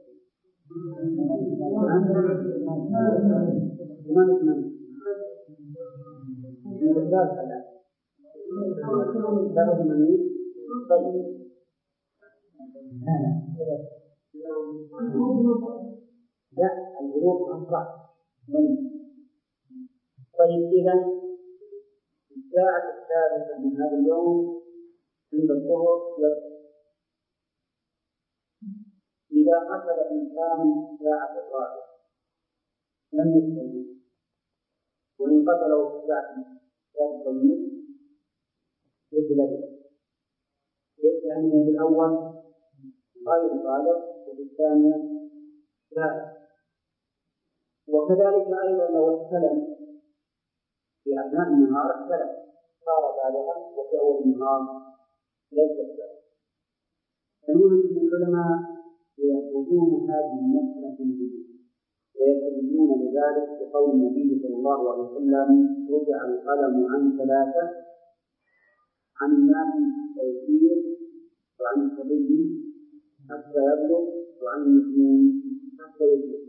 لا، الظروف أسرع. طيب إذا الساعة الثالثة من هذا اليوم عند الظهر إذا قتل إنسان الساعة الرابعة لم يستجيب، وإن قتله الساعة الثالثة والنصف قتل به، لأنه بالأول غير بالغ وفي الثانية لا. وكذلك أيضا لو احتلم في أثناء النهار احتلم صار بالغا وفي أول النهار ليس بالغا. فنوجد من العلماء يأخذون هذه المسألة الجديدة ويستدلون لذلك بقول النبي صلى الله عليه وسلم: رفع القلم عن ثلاثة، عن النائم حتى يسير، وعن الصبي حتى يبلغ، وعن المجنون حتى يسير.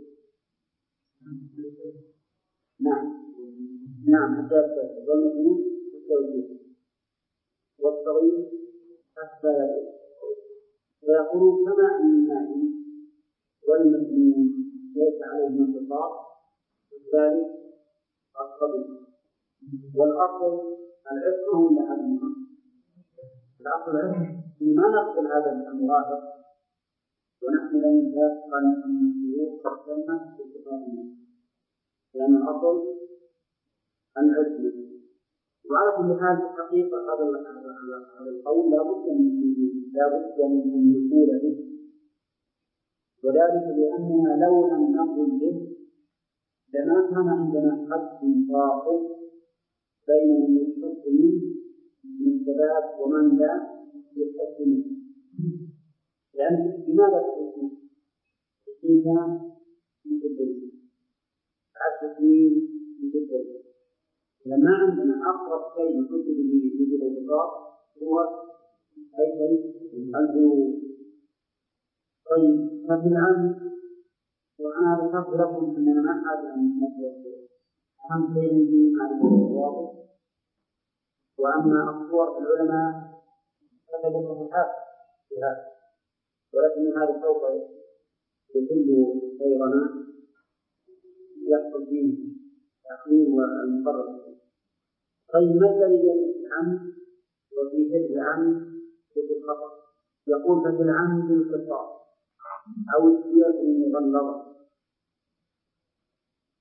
نعم حتى يسير، والمجنون حتى يسير، والصغير حتى يبلغ. ويقولون كما أن النائم والمجنون ليس عليهم انقطاع، الثالث الصبي. والأصل العتق ولا عدمها؟ الأصل العتق. ما نقبل هذا المراهق ونحن لم نتيقن من الشروط والسنة باتفاق الناس، لأن الأصل العتق. وعلى كل حال في الحقيقة هذا القول لا بد من أن نقول به، وذلك لأننا لو لم نقل به لما كان عندنا حد فاصل بين من يستحق منه من الشباب ومن لا يستحق منه. لأن لماذا تحسن 20 سنة من البيت، 10 سنين من البيت، لما عندنا أقرب شيء نحدد به وجود الانقطاع هو أيضا البلوغ. طيب ففي العام، وأنا ذكرت لكم أننا ما حاجة أن نتوسل، أهم شيء في معرفة الواضح. وأما الصور العلماء كتبوا صفحات في هذا، ولكن هذا سوف يكون غيرنا يحصل فيه تقييم والمقرر. طيب ما الذي يجب العمد وفي جد العمد وفي الخطأ؟ يقول ففي العمد القصاص أو السيرة المغلظة،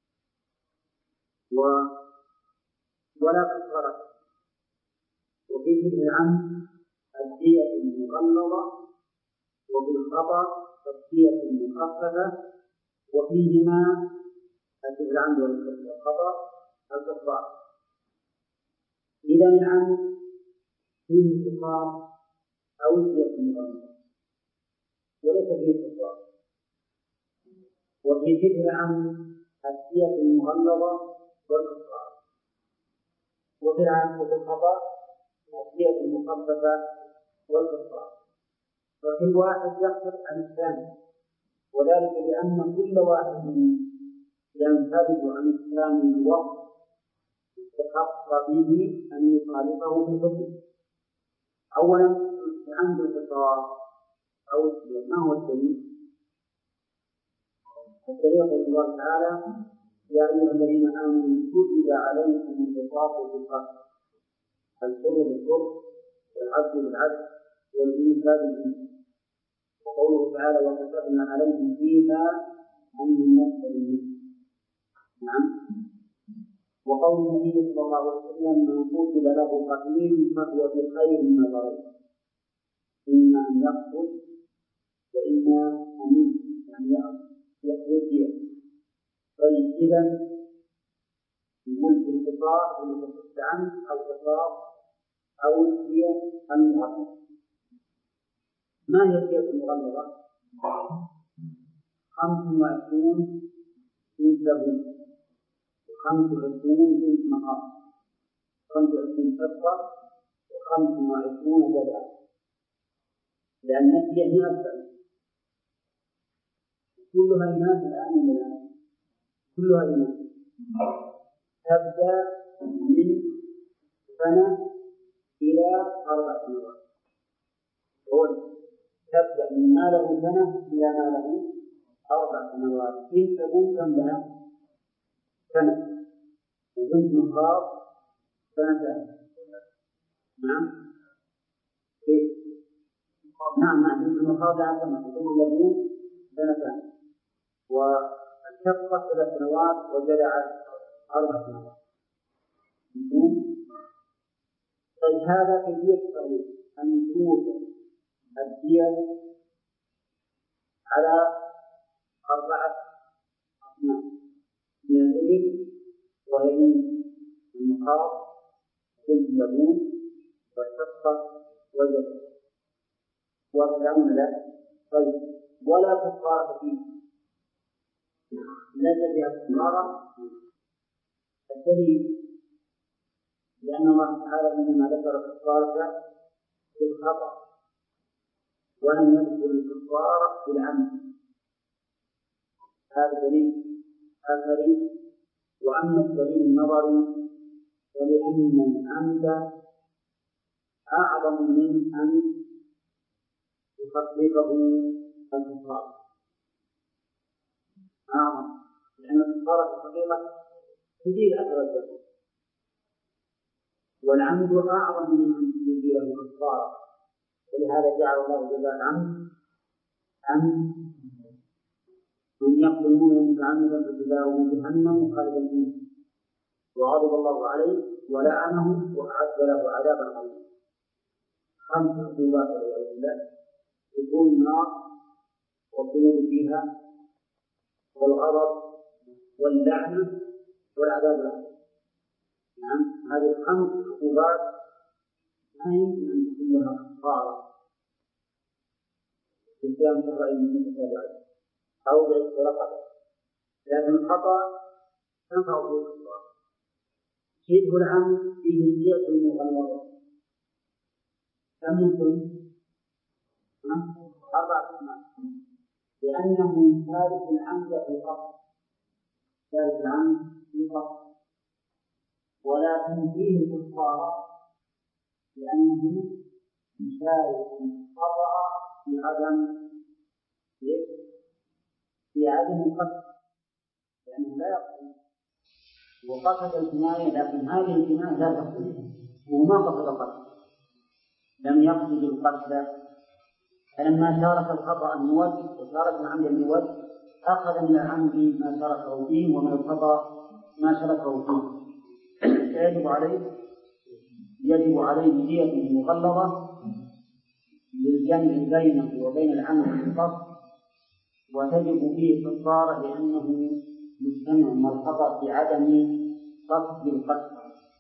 ولا كفارة. وفي وفي شبه العمد الدية المغلظة، وفي الخطأ الدية المخففة، وفيهما شبه العمد والخطأ الكفارة. إذا العمد فيه انتصار أو الدية المغلظة وليس فيه كفارة، وفي شبه العمد الدية المغلظة والكفارة، وفي العمد وفي الخطأ الدية المخففة والكفارة. فكل واحد يختلف عن الثاني، وذلك لأن كل واحد ينفرد عن الثاني بوقت استحق به أن يخالفه في الحكم. أولا عند القصاص أو الدية، ما هو الدليل؟ الدليل قول الله تعالى: يا أيها الذين آمنوا كتب عليكم القصاص في القتل، الحر بالحر والعبد بالعبد والأنثى بالأنثى. وقوله تعالى: وكتبنا عليهم فيها أن النفس بالنفس. نعم. وقول النبي صلى الله عليه وسلم: من قتل له قتيل فهو بخير النظرين، إما أن يقتل وإما أن يقتل. طيب، إذا الملك القصاص المتصل عنه أو القصاص أو الدية المغلظة. ما هي الدية المغلظة؟ 25 بنت لبون، 25 بنت مخاض، 25 فضة، و25 جدع، لأن الدية 100 سنة. كلها إناث الآن من الآن، كلها إناث، تبدأ من سنة إلى 4 سنوات. تبدأ من ما له سنة إلى ما له 4 سنوات. بنت لبون كم لها؟ سنة. وبنت مخاض سنتان. نعم. نعم. بنت مخاض لها سنة، وبنت لبون سنتان، والشقة 3 سنوات، وجدع 4 سنوات. طيب، هذا كيفية التغيير، أن توجد الدية على 4 أصناف من الإبل، وهي المخاض، بنت لبون، والشقة، والجدع، والكلام لا. طيب، ولا كفارة فيه، ليس فيها كفارة. الدليل لأن الله تعالى إنما ذكر الكفارة في الخطأ ولم يذكر الكفارة في العمد. هذا دليل آخر. وأما الدليل النظري فلأن العمد أعظم من أن يخففه الكفارة، أعظم، لأن الكفارة في الحقيقة تزيل أثر الذنب، والعمد أعظم من أن تزيله الكفارة. ولهذا جعل الله جزاء العمد أن يقتل مؤمنا متعمدا فجزاؤه جهنم خالدا فيها، وغضب الله عليه ولعنه وأعد له عذابا عظيما. 5 عقوبات والعياذ بالله: دخول النار والخلود فيها والغضب واللعنة والعذاب العظيم. نعم، هذه 5 عقوبات لا يمكن أن تكون لها كفارة في صيام شهرين متتابعين أو بعتق رقبة، لكن الخطأ تنفع فيه الكفارة. شبه العمد فيه الدية المغلظة، كم يمكن؟ 4 أصناف، لأنه يشارك العمد في القصد، يشارك العمد في القصد، ولكن فيه الكفارة لأنه يشارك الخطأ في عدم القصد، لأنه لا يقصد، وقصد الجناية، لكن هذه الجناية لا تقصد، وما قصد القصد، لم يقصد القتل. فلما شارك الخطأ الموجه وشارك العمد الموجه، أخذ من العمد ما شاركه فيه ومن الخطأ ما شاركه فيه، فيجب عليه يجب عليه دية مغلظة للجمع بينه وبين العمل في القصد، وتجب فيه كفارة لأنه مجتمع ملحظة بعدم قصد القتل.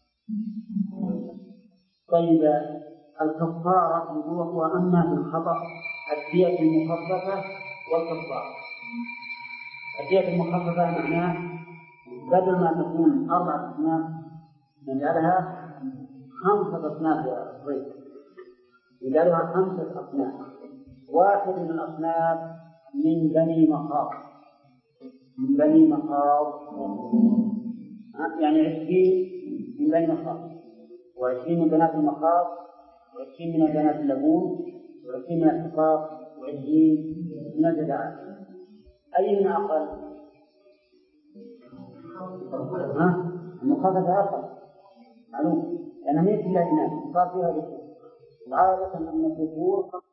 طيب الكفارة هو أما في الخطأ الدية المخففة والكفارة. الدية المخففة معناه بدل ما تكون 4 أصناف نجعلها 5 أصناف يا ريت، نجعلها 5 أصناف. واحد من الأصناف من بني مخاض، من بني مخاض يعني 20 من بني مخاض، و20 من بنات المخاض، و20 من بنات اللبون، و20 من الحقاق، و20 من الجدعان. أيهما أقل؟ المخافة أقل معلوم، لأنها هي كلها إناث صار فيها ذكر، وعادة أن الذكور